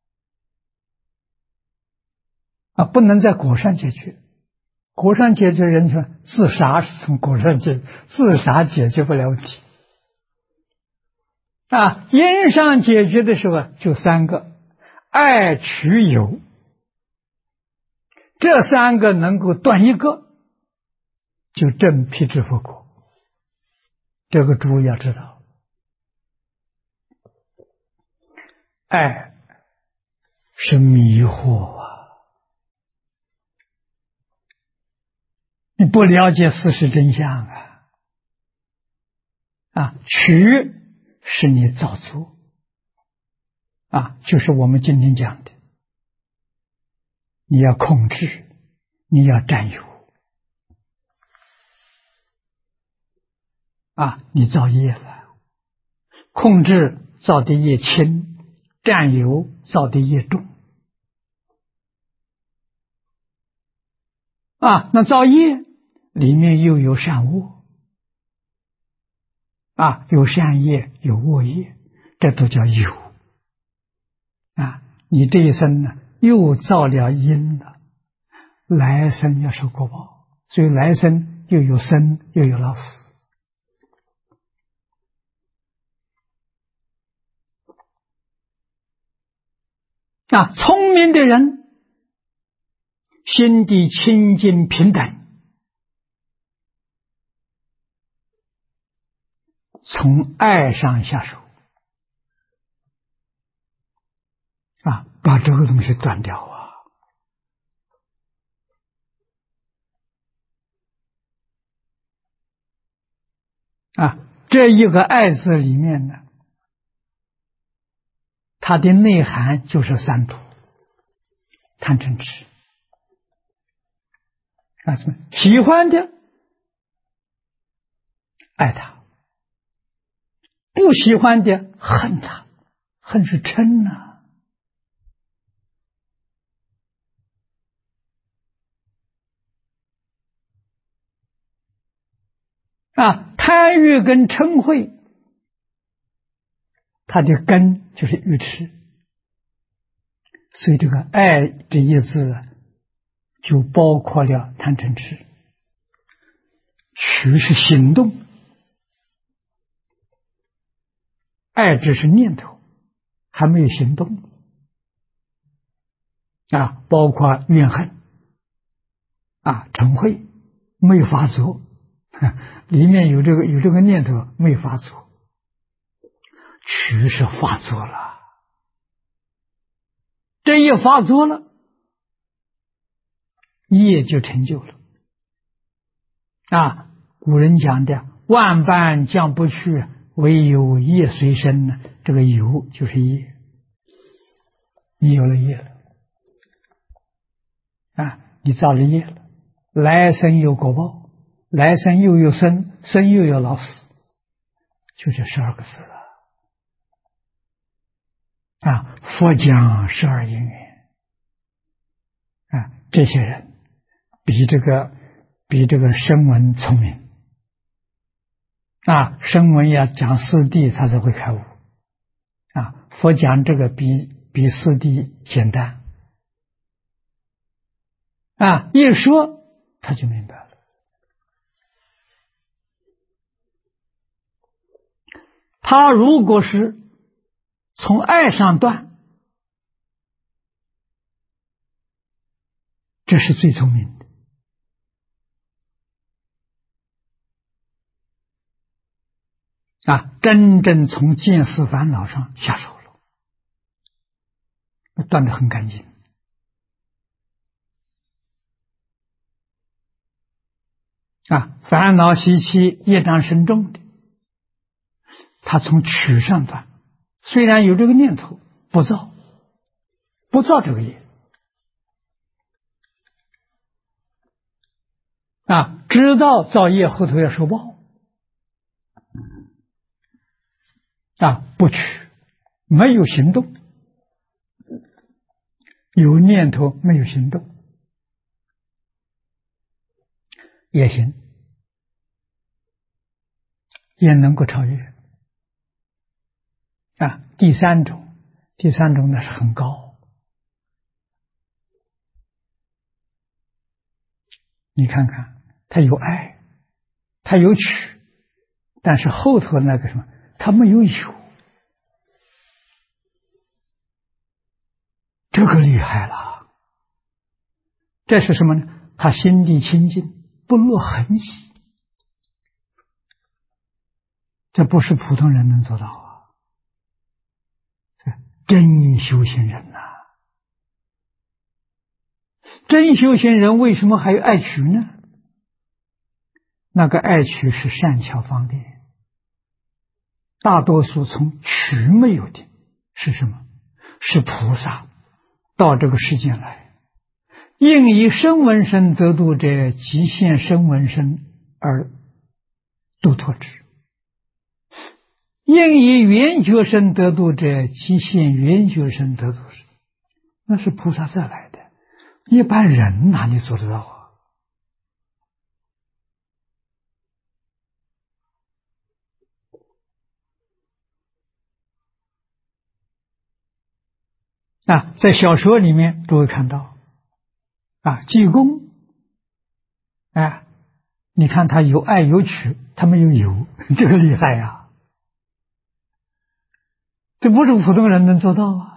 不能在果上解决。果上解决人说自杀是从果上解决，自杀解决不了问题因上解决的时候就3个，爱取有，这3个能够断一个，就证辟支佛果。这个诸位要知道，爱是迷惑你不了解事实真相取是你造作就是我们今天讲的，你要控制，你要占有你造业了，控制造的业轻，占有造的业重那造业里面又有善恶有善业有恶业，这都叫有你这一生呢又造了因了，来生要受果报，所以来生又有生又有老死聪明的人心地清净平等，从爱上下手把这个东西断掉这一个爱字里面呢，它的内涵就是三毒：贪嗔痴。什么？喜欢的爱他，不喜欢的恨他，恨是嗔贪欲跟嗔恚，它的根就是愚痴，所以这个爱这一字就包括了贪嗔痴。取是行动，爱只是念头，还没有行动包括怨恨嗔恚没有发作，里面有这个念头没有发作，取是发作了，这一发作了，业就成就了古人讲的万般将不去，唯有业随身呢，这个有就是业，你有了业了你造了业了，来生有果报，来生又有生，生又有老死，就这12个字佛讲12因缘这些人比这个声闻聪明声闻要讲四谛他才会开悟佛讲这个比四谛简单一说他就明白了。他如果是从爱上断，这是最聪明的真正从见思烦恼上下手了，断得很干净烦恼习气业障深重的，他从取上断，虽然有这个念头，不造这个业知道造业后头要受报不取，没有行动，有念头没有行动也行，也能够超越第三种那是很高，你看看他有爱，他有取，但是后头那个什么他没有这个厉害了，这是什么呢？他心地清净，不落痕迹，这不是普通人能做到真修行人真修行人为什么还有爱取呢？那个爱取是善巧方便，大多数从取没有的是什么？是菩萨到这个世间来，应以声闻身得度者，即现声闻身而度脱之；应以缘觉身得度者，即现缘觉身得度之。那是菩萨再来的，一般人哪里做得到在小说里面都会看到济公你看他有爱有取，他没有这个厉害这不是普通人能做到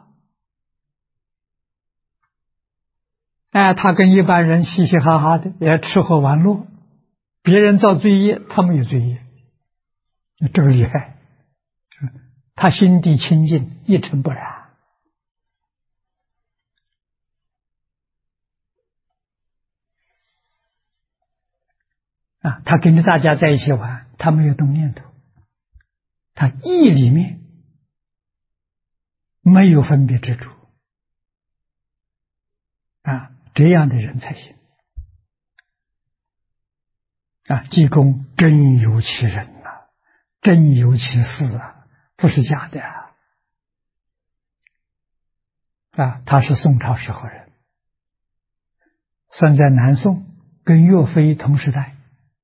他跟一般人嘻嘻哈哈的，也吃喝玩乐，别人造罪业，他没有罪业，这个厉害，他心地清净，一尘不染啊，他跟着大家在一起玩，他没有动念头，他意里面没有分别执着啊，这样的人才行啊！济公真有其人呐、真有其事啊，不是假的啊！他是宋朝时候人，算在南宋，跟岳飞同时代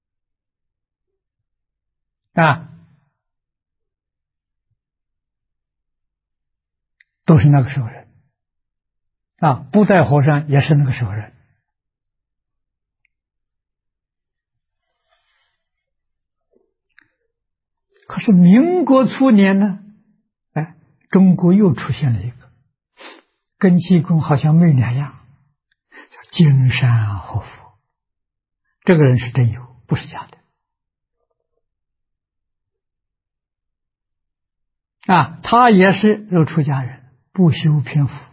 啊，都是那个时候人啊。布袋和尚也是那个时候人。可是民国初年呢，哎，中国又出现了一个跟济公好像没两样，叫金山活佛。这个人是真有，不是假的啊。他也是肉出家人，不修偏福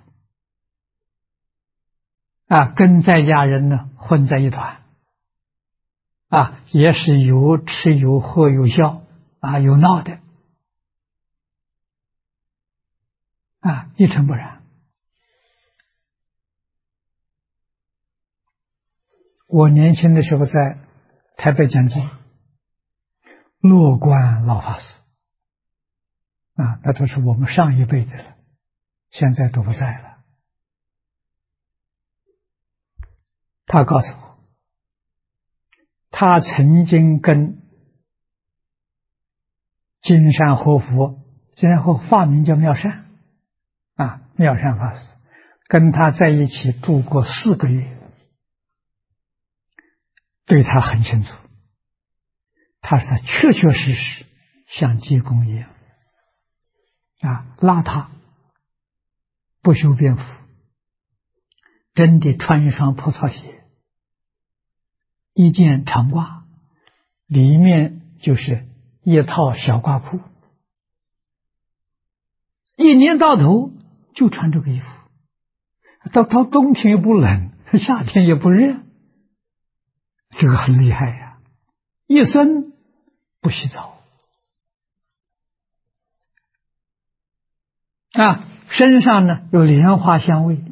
啊，跟在家人呢混在一团啊，也是有吃有喝有笑啊，有闹的啊，一尘不染。我年轻的时候在台北讲经，乐观老法师啊，那都是我们上一辈的了，现在都不在了。他告诉我，他曾经跟金山活佛，金山活佛法名叫妙善啊，妙善法师跟他在一起住过4个月，对他很清楚，他是确确实实像济公一样啊，邋遢，不修边幅，真的穿一双破草鞋，一件长褂，里面就是一套小褂裤，一年到头就穿这个衣服，到冬天也不冷，夏天也不热，这个很厉害呀！一生不洗澡啊，身上呢有莲花香味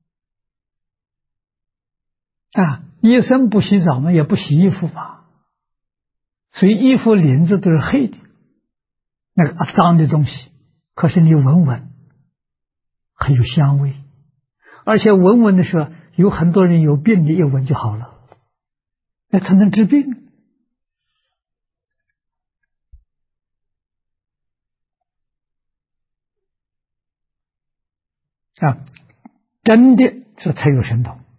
啊，一生不洗澡嘛，也不洗衣服嘛，所以衣服领子都是黑的，那个脏的东西。可是你闻闻，很有香味，而且闻闻的时候，有很多人有病的一闻就好了，那它能治病啊！真的是太有神通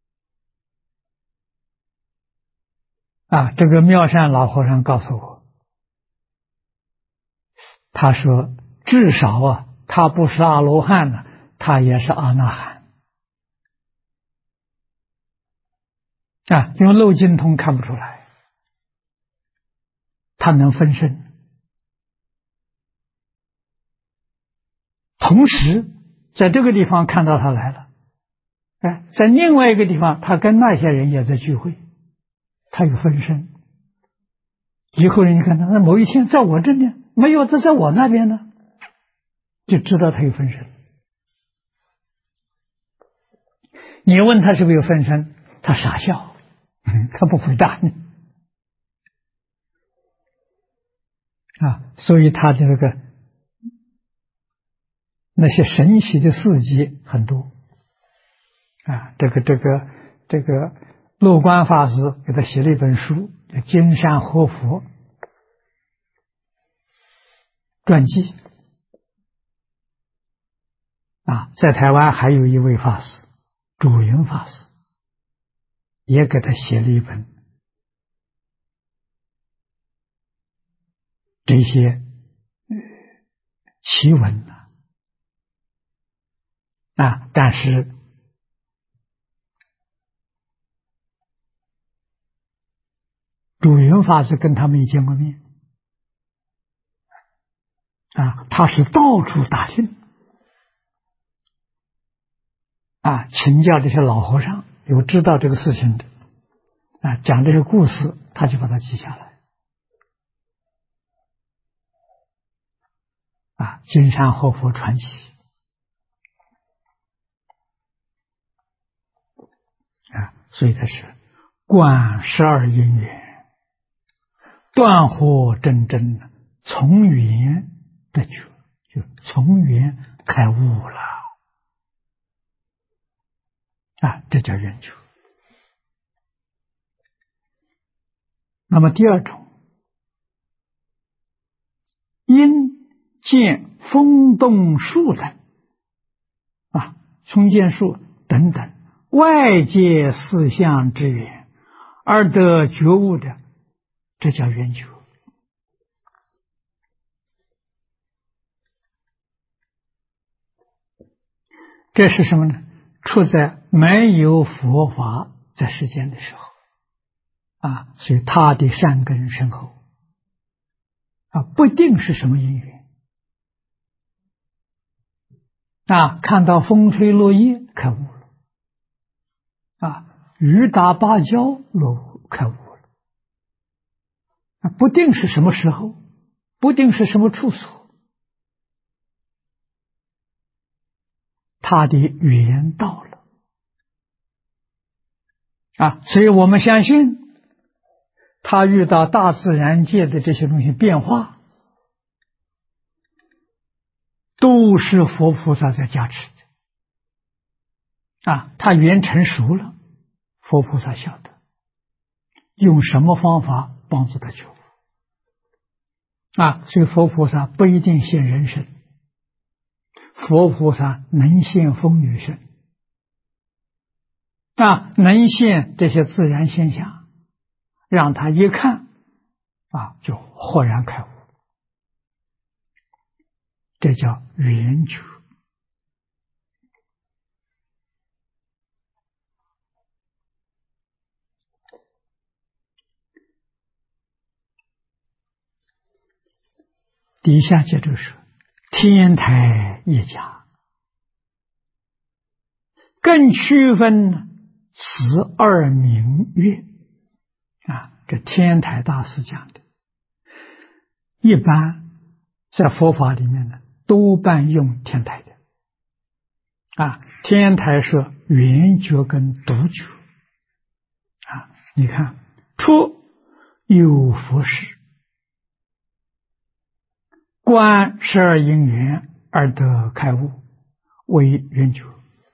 啊！这个妙善老和尚告诉我，他说至少啊，他不是阿罗汉呢，他也是阿那含啊，因为漏精通看不出来，他能分身，同时在这个地方看到他来了，哎，在另外一个地方，他跟那些人也在聚会，他有分身。以后人家看到，那某一天在我这里没有，这在我那边呢，就知道他有分身。你问他是不是有分身，他傻笑，他不回答你啊。所以他的那些神奇的事迹很多啊。这个陆观法师给他写了一本书，叫《金山活佛传记》啊。在台湾还有一位法师，主云法师，也给他写了一本这些奇闻啊。但是主云法师跟他们也见过面啊，他是到处打听啊，请教这些老和尚，有知道这个事情的啊，讲这些故事他就把它记下来。金山活佛传奇所以它是观12因缘，断惑真正从缘得觉，就从缘开悟了这叫圆觉。那么第二种，因见风动树等松间树等等外界四相之缘而得觉悟的，这叫圆觉。这是什么呢？处在没有佛法在世间的时候所以他的善根深厚不一定是什么因缘看到风吹落叶开悟了雨打芭蕉开悟了不定是什么时候，不定是什么处所，他的缘到了所以我们相信他遇到大自然界的这些东西变化，都是佛菩萨在加持的他缘成熟了，佛菩萨晓得用什么方法帮助他觉悟所以佛菩萨不一定现人身，佛菩萨能现风雨身能现这些自然现象，让他一看就豁然开悟，这叫圆觉。底下接着说，天台一家更区分此二名曰这天台大师讲的，一般在佛法里面呢多半用天台的天台是圆觉跟独觉你看初有佛事，观12因缘而得开悟，为圆觉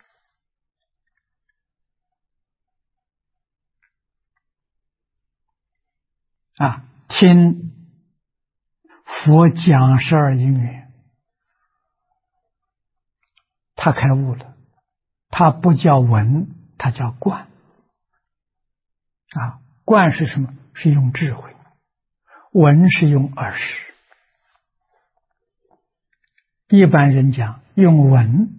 听佛讲12因缘，他开悟了，他不叫闻，他叫观观是什么？是用智慧，闻是用耳识。一般人讲用闻，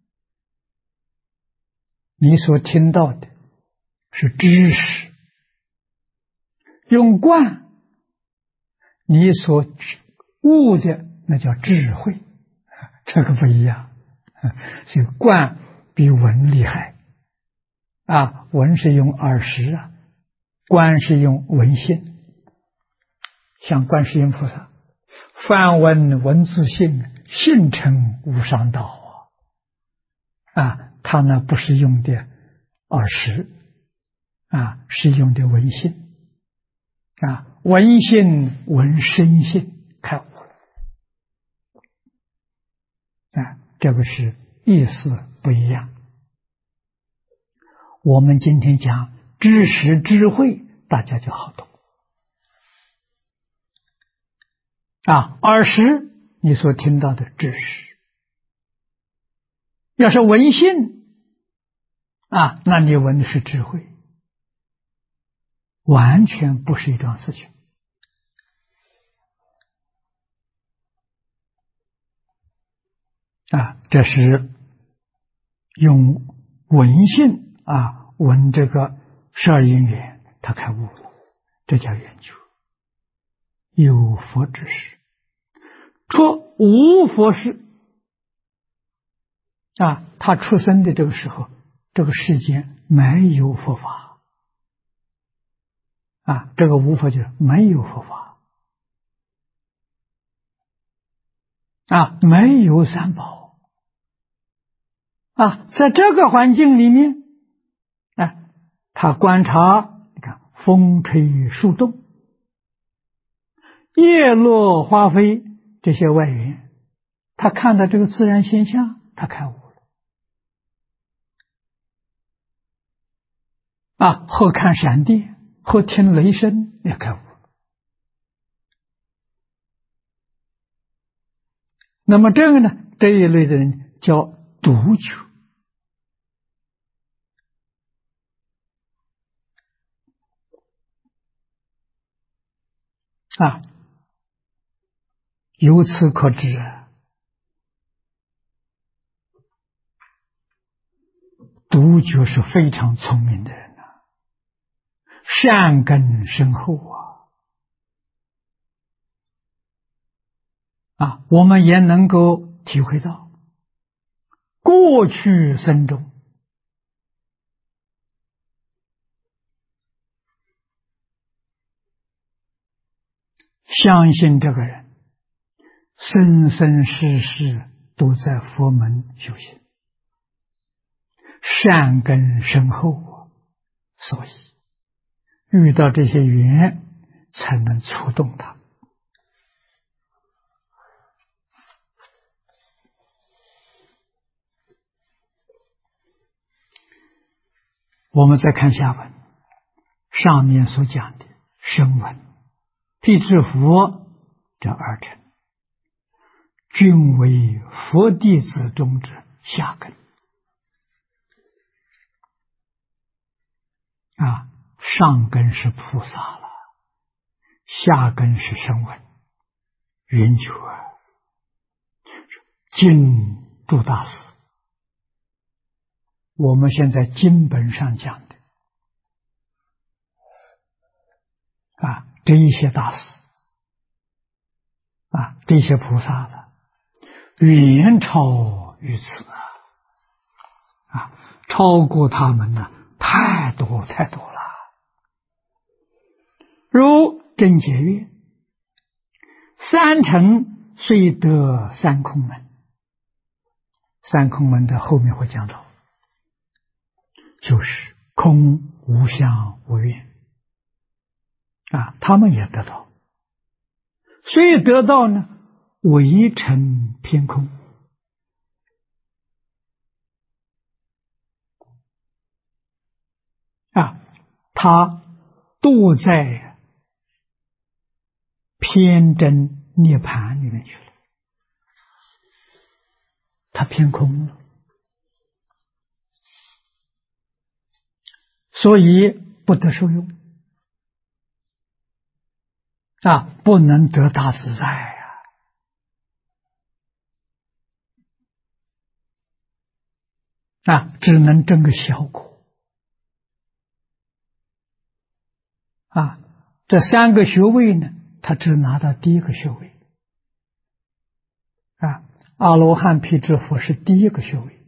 你所听到的是知识，用观你所悟的那叫智慧，这个不一样所以观比闻厉害闻是用耳识观是用闻性。像观世音菩萨梵闻闻自性，性成无上道他呢不是用的耳识是用的闻性闻性闻身性开悟这个是意思不一样。我们今天讲知识智慧，大家就好懂耳识你所听到的知识，要是闻性那你闻的是智慧，完全不是一桩事情这是用闻性闻这个12因缘，他开悟了，这叫圆觉。有佛之事，出无佛事他出生的这个时候，这个世间没有佛法这个无佛就是没有佛法没有三宝在这个环境里面他观察，你看风吹树动、叶落花飞这些外缘，他看到这个自然现象，他开悟了或看闪电，或听雷声，也开悟了。那么这个呢，这一类的人叫独觉由此可知独觉是非常聪明的人善根深厚我们也能够体会到过去生中相信这个人生生世世都在佛门修行，善根深厚所以遇到这些缘才能触动他。我们再看下文，上面所讲的声闻、辟支佛这二乘，均为佛弟子中之下根上根是菩萨了，下根是声闻、圆觉、经诸大师。我们现在经本上讲的这一些大师这些菩萨的远超于此超过他们太多太多了。如真解曰：三乘虽得三空门，三空门的后面会讲到，就是空无相无愿他们也得到，虽得到呢，唯成偏空他堕在偏真涅槃里面去了，他偏空了，所以不得受用不能得大自在只能争个效果这三个学位呢，他只拿到第一个学位阿罗汉、辟支佛是第一个学位，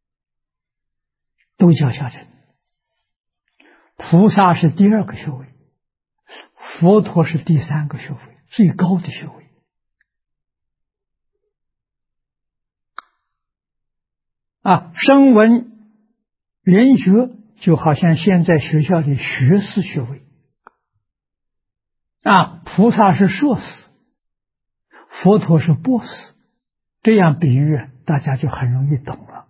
都叫下乘；菩萨是第二个学位，佛陀是第三个学位，最高的学位声闻缘觉就好像现在学校的学士学位菩萨是硕士，佛陀是博士，这样比喻大家就很容易懂了。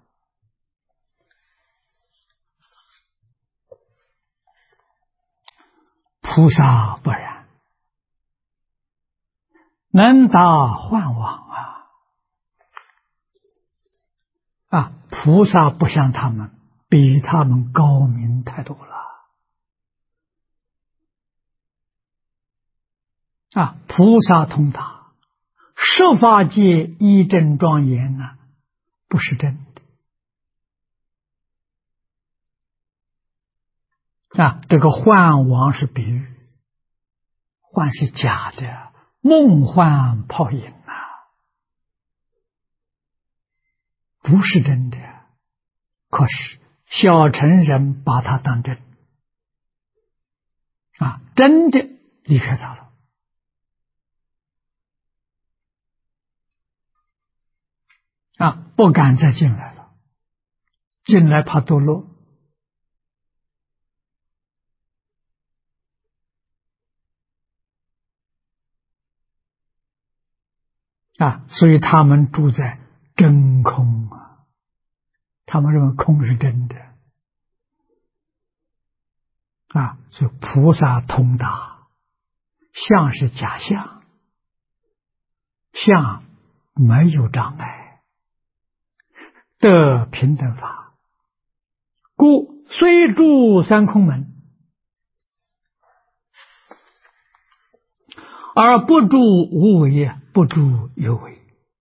菩萨不然，能达幻网菩萨不像他们，比他们高明太多了菩萨通达，十法界一真庄严不是真的这个幻网是比喻，幻是假的，梦幻泡影不是真的，可是小乘人把它当真真的离开他了。不敢再进来了，进来怕堕落。所以他们住在真空他们认为空是真的所以菩萨通达，相是假象，相没有障碍，得平等法，故虽住三空门，而不住无为，不住有为。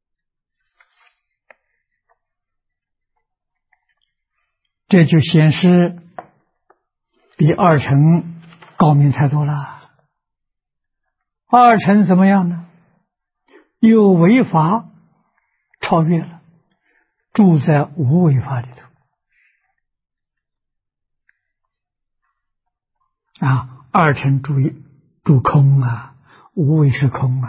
这就显示比二乘高明太多了。二乘怎么样呢？有为法超越了，住在无为法里头二乘住空无为是空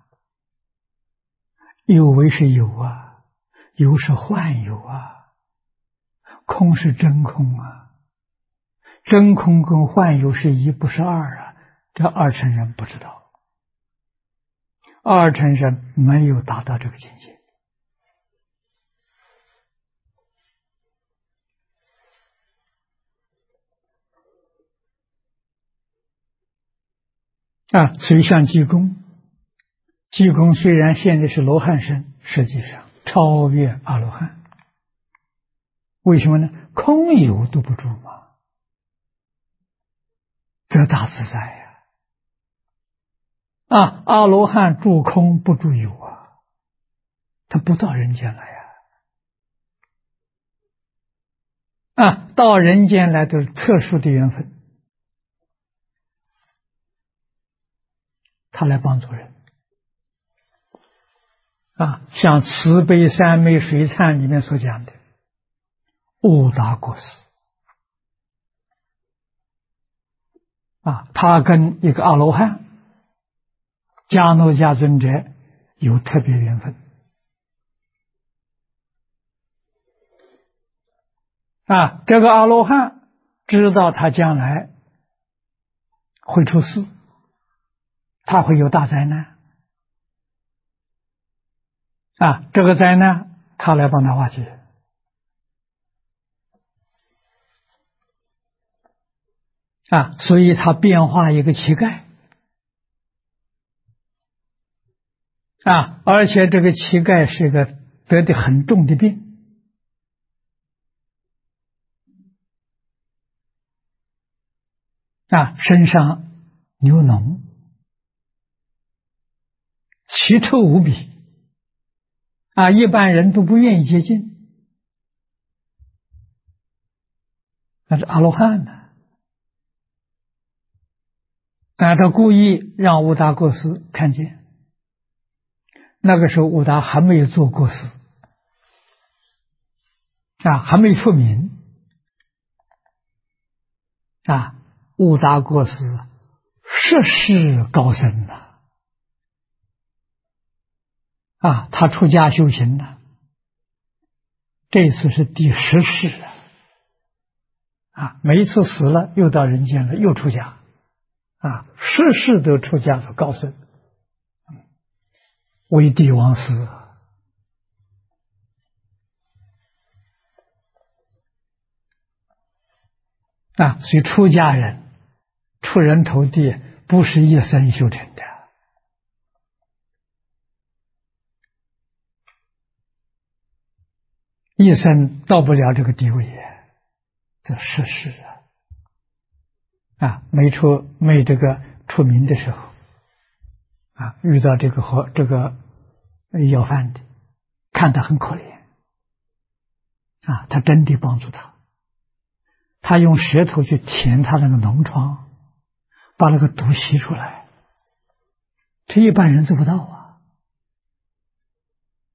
有为是有有是幻有空是真空真空跟幻有是一不是二这二乘人不知道，二乘人没有达到这个境界所以像济公虽然现在是罗汉身，实际上超越阿罗汉。为什么呢？空有都不住嘛，这大自在阿罗汉住空不住有他不到人间来到人间来都是特殊的缘分，他来帮助人像慈悲三昧水忏里面所讲的悟达国师他跟一个阿罗汉迦诺迦尊者有特别缘分这个阿罗汉知道他将来会出事，他会有大灾难这个灾难他来帮他化解所以他变化一个乞丐而且这个乞丐是个得的很重的病身上流脓，奇臭无比一般人都不愿意接近，那是阿罗汉呢他故意让悟达国师看见，那个时候悟达还没有做国师还没出名悟达国师涉世高深他出家修行这次是第10世每一次死了又到人间了，又出家10世都出家的高僧，为帝王师所以出家人出人头地不是一生修成的一生到不了这个地位这是事没这个出名的时候遇到这个要饭的，看他很可怜他真的帮助他用舌头去舔他那个脓疮，把那个毒吸出来，这一般人做不到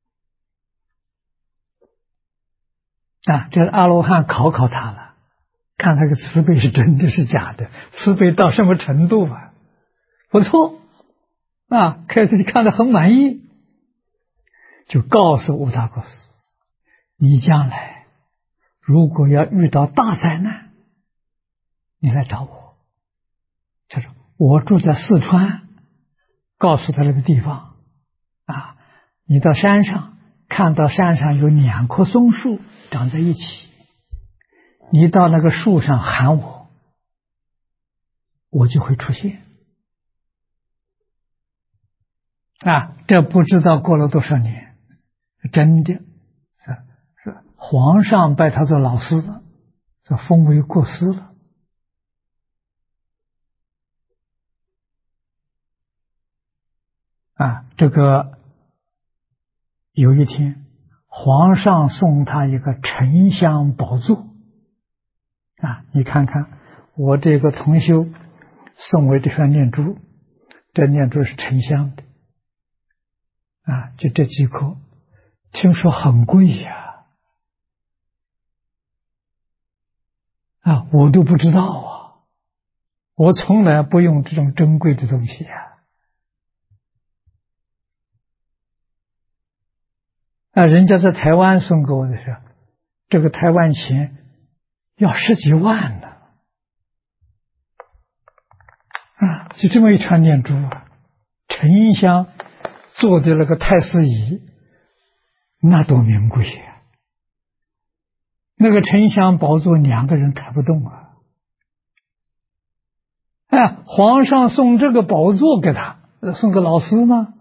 这个阿罗汉考他了， 看他个慈悲是真的是假的，慈悲到什么程度啊？不错啊，开始就看得很满意，就告诉乌达国师，你将来如果要遇到大灾难，你来找我。他说我住在四川，告诉他那个地方啊，你到山上看到山上有2棵松树长在一起，你到那个树上喊我，我就会出现。啊，这不知道过了多少年，真的是皇上拜他做老师了，这封为国师了。啊，这个有一天，皇上送他一个沉香宝座。啊，你看看我这个同修送我这串念珠，这念珠是沉香的。啊，就这几颗，听说很贵呀！啊，我都不知道啊，我从来不用这种珍贵的东西呀。啊，人家在台湾送给我的时候，这个台湾钱要10几万呢。啊，就这么一串念珠啊，沉香做的那个太师椅，那多名贵呀！那个沉香宝座2个人抬不动啊！哎，皇上送这个宝座给他，送给老师吗？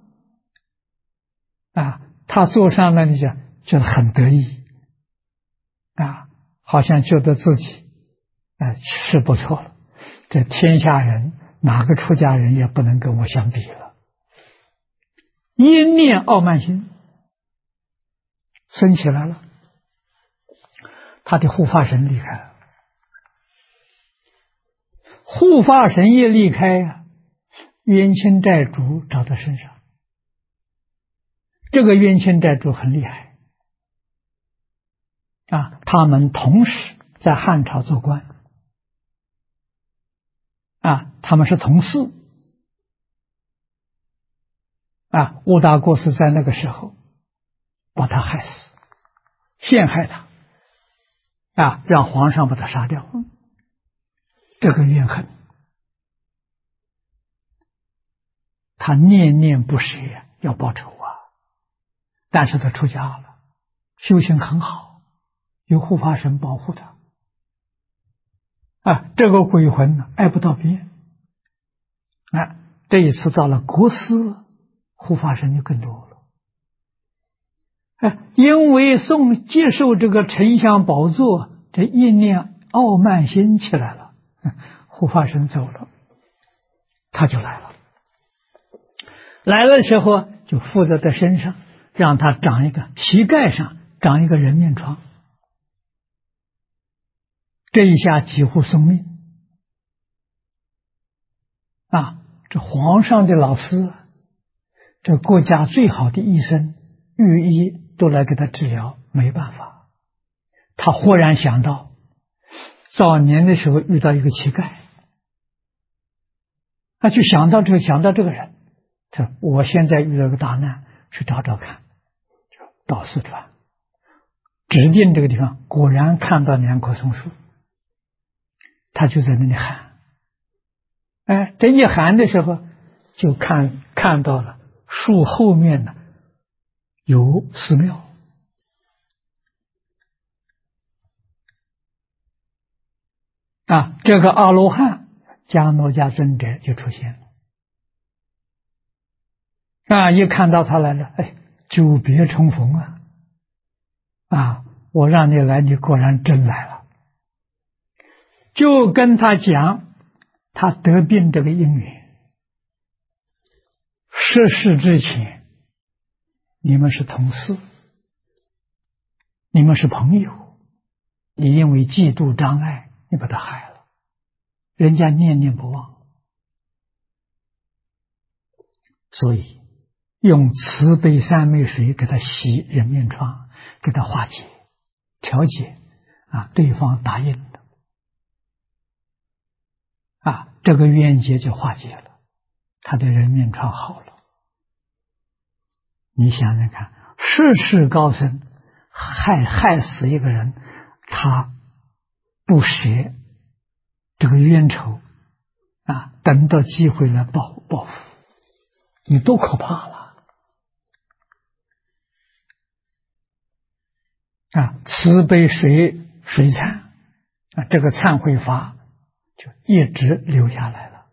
啊，他坐上那里觉得很得意，啊，好像觉得自己是不错了，这天下人哪个出家人也不能跟我相比了。一念傲慢心升起来了，他的护法神离开了。护法神也离开啊，冤亲债主找到身上。这个冤亲债主很厉害啊，他们同时在汉朝做官啊，他们是同事啊。乌达国师在那个时候把他害死，陷害他啊，让皇上把他杀掉。这个怨恨，他念念不舍要报仇啊。但是他出家了，修行很好，有护法神保护他啊。这个鬼魂呢，爱不到边啊。这一次到了国师，护法神就更多了。因为接受这个沉香宝座，这一念傲慢心起来了，护法神走了，他就来了。来了时候就附在他身上，让他长一个膝盖上长一个人面疮，这一下几乎送命啊！这皇上的老师，这国家最好的医生、御医都来给他治疗，没办法。他忽然想到，早年的时候遇到一个乞丐，他就想到这个人，他说我现在遇到个大难，去找找看。到四川，指定这个地方，果然看到2棵松树，他就在那里喊。这一喊的时候，就看到了树后面呢有寺庙。这个阿罗汉迦诺迦尊者就出现了。一看到他来了，久别重逢啊！我让你来，你果然真来了。就跟他讲他得病这个因缘。逝世之前，你们是同事，你们是朋友，你因为嫉妒障碍，你把他害了，人家念念不忘，所以用慈悲三昧水给他洗人面疮，给他化解、调解对方答应的这个冤结就化解了，他的人命超好了。你想想看，世世高僧害死一个人，他不舍这个冤仇啊，等到机会来报复，你多可怕了啊！慈悲水忏啊，这个忏悔法就一直留下来了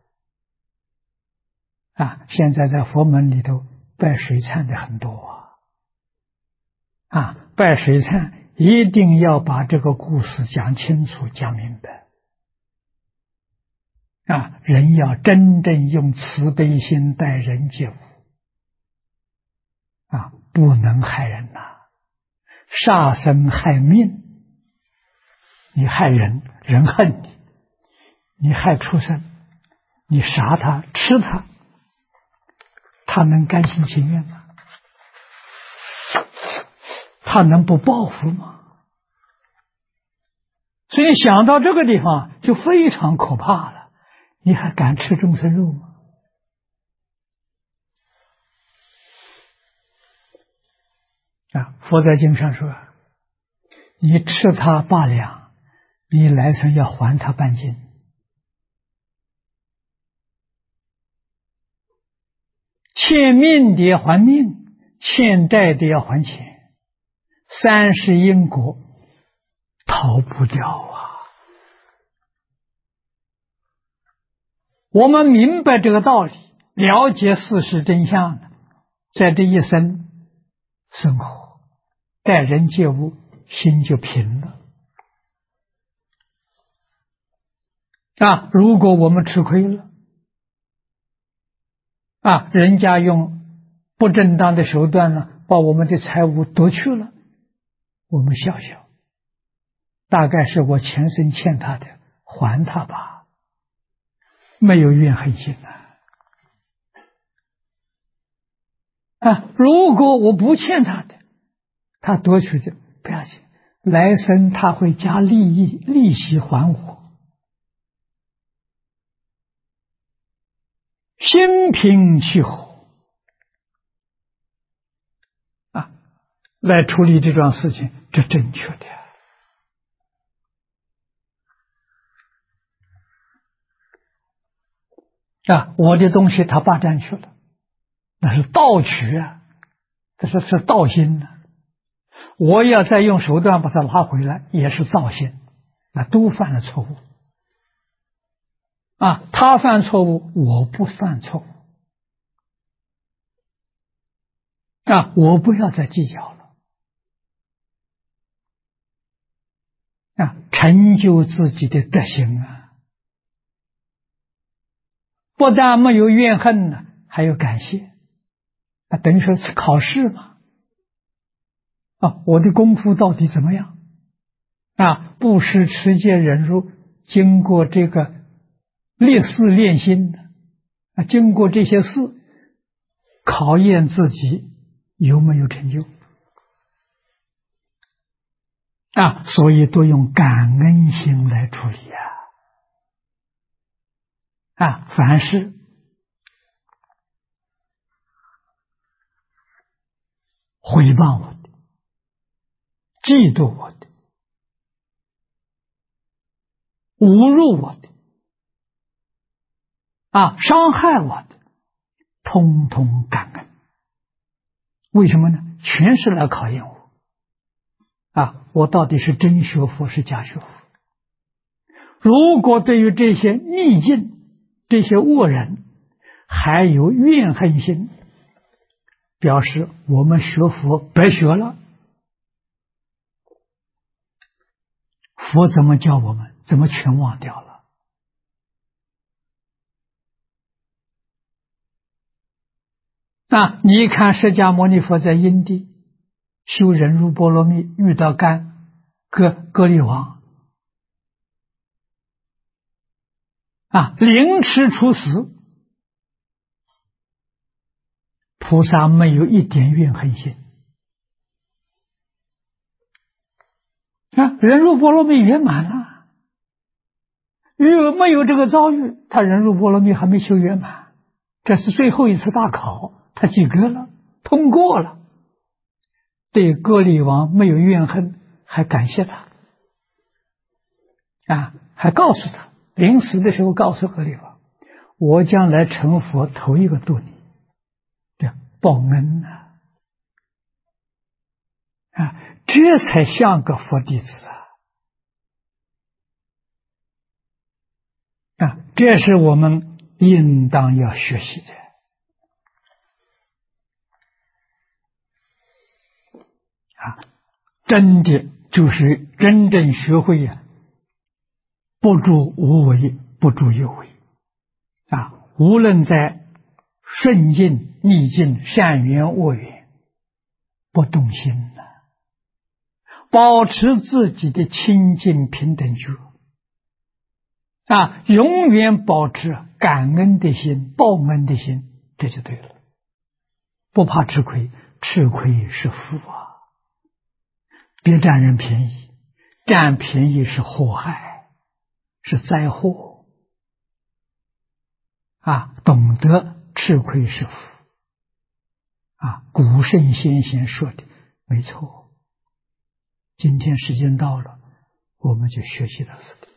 啊！现在在佛门里头拜水忏的很多啊，拜水忏一定要把这个故事讲清楚、讲明白啊！人要真正用慈悲心待人接物啊，不能害人呐，杀生害命。你害人，人恨你；你害畜生，你杀他、吃他，他能甘心情愿吗？他能不报复吗？所以想到这个地方就非常可怕了。你还敢吃众生肉吗？啊，佛在经上说，你吃它8两，你来生要还它半斤。欠命的要还命，欠债的要还钱，3世因果逃不掉啊！我们明白这个道理，了解事实真相了，在这一生生活待人接物，心就平了啊！如果我们吃亏了啊，人家用不正当的手段呢，把我们的财物夺去了，我们笑笑，大概是我前生欠他的，还他吧，没有怨恨心啊！如果我不欠他的，他夺取的不要紧，来生他会加利息还我，心平气和啊，来处理这桩事情，这正确的啊！我的东西他霸占去了，那是盗取啊，这是盗心啊！我要再用手段把它拿回来，也是盗心，那都犯了错误啊！他犯错误，我不犯错误啊！我不要再计较了啊！成就自己的德行啊！不但没有怨恨呢，还有感谢啊！等于说是考试嘛啊！我的功夫到底怎么样啊？布施、持戒、忍辱，经过这个烈士练心啊，经过这些事考验自己有没有成就啊？所以都用感恩心来处理啊！凡是毁谤我的、嫉妒我的、侮辱我的啊、伤害我的，通通感恩。为什么呢？全是来考验我啊！我到底是真学佛是假学佛？如果对于这些逆境、这些恶人还有怨恨心，表示我们学佛白学了。佛怎么教我们？怎么全忘掉了？那你看释迦牟尼佛在因地修忍辱波罗蜜，遇到割利王啊，凌迟处死，菩萨没有一点怨恨心啊，忍辱波罗蜜圆满了， 如果没有这个遭遇，他人入波罗蜜还没修圆满，这是最后一次大考，他及格了，通过了，对歌利王没有怨恨，还感谢他，还告诉他，临死的时候告诉歌利王，我将来成佛头一个度你，对，报恩这才像个佛弟子这是我们应当要学习的真的就是真正学会不住无为，不住有为无论在顺境逆境善缘恶缘，不动心保持自己的清净平等觉永远保持感恩的心，报恩的心，这就对了。不怕吃亏，吃亏是福别占人便宜，占便宜是祸害，是灾祸懂得吃亏是福古圣先贤说的没错。今天时间到了，我们就学习到这里。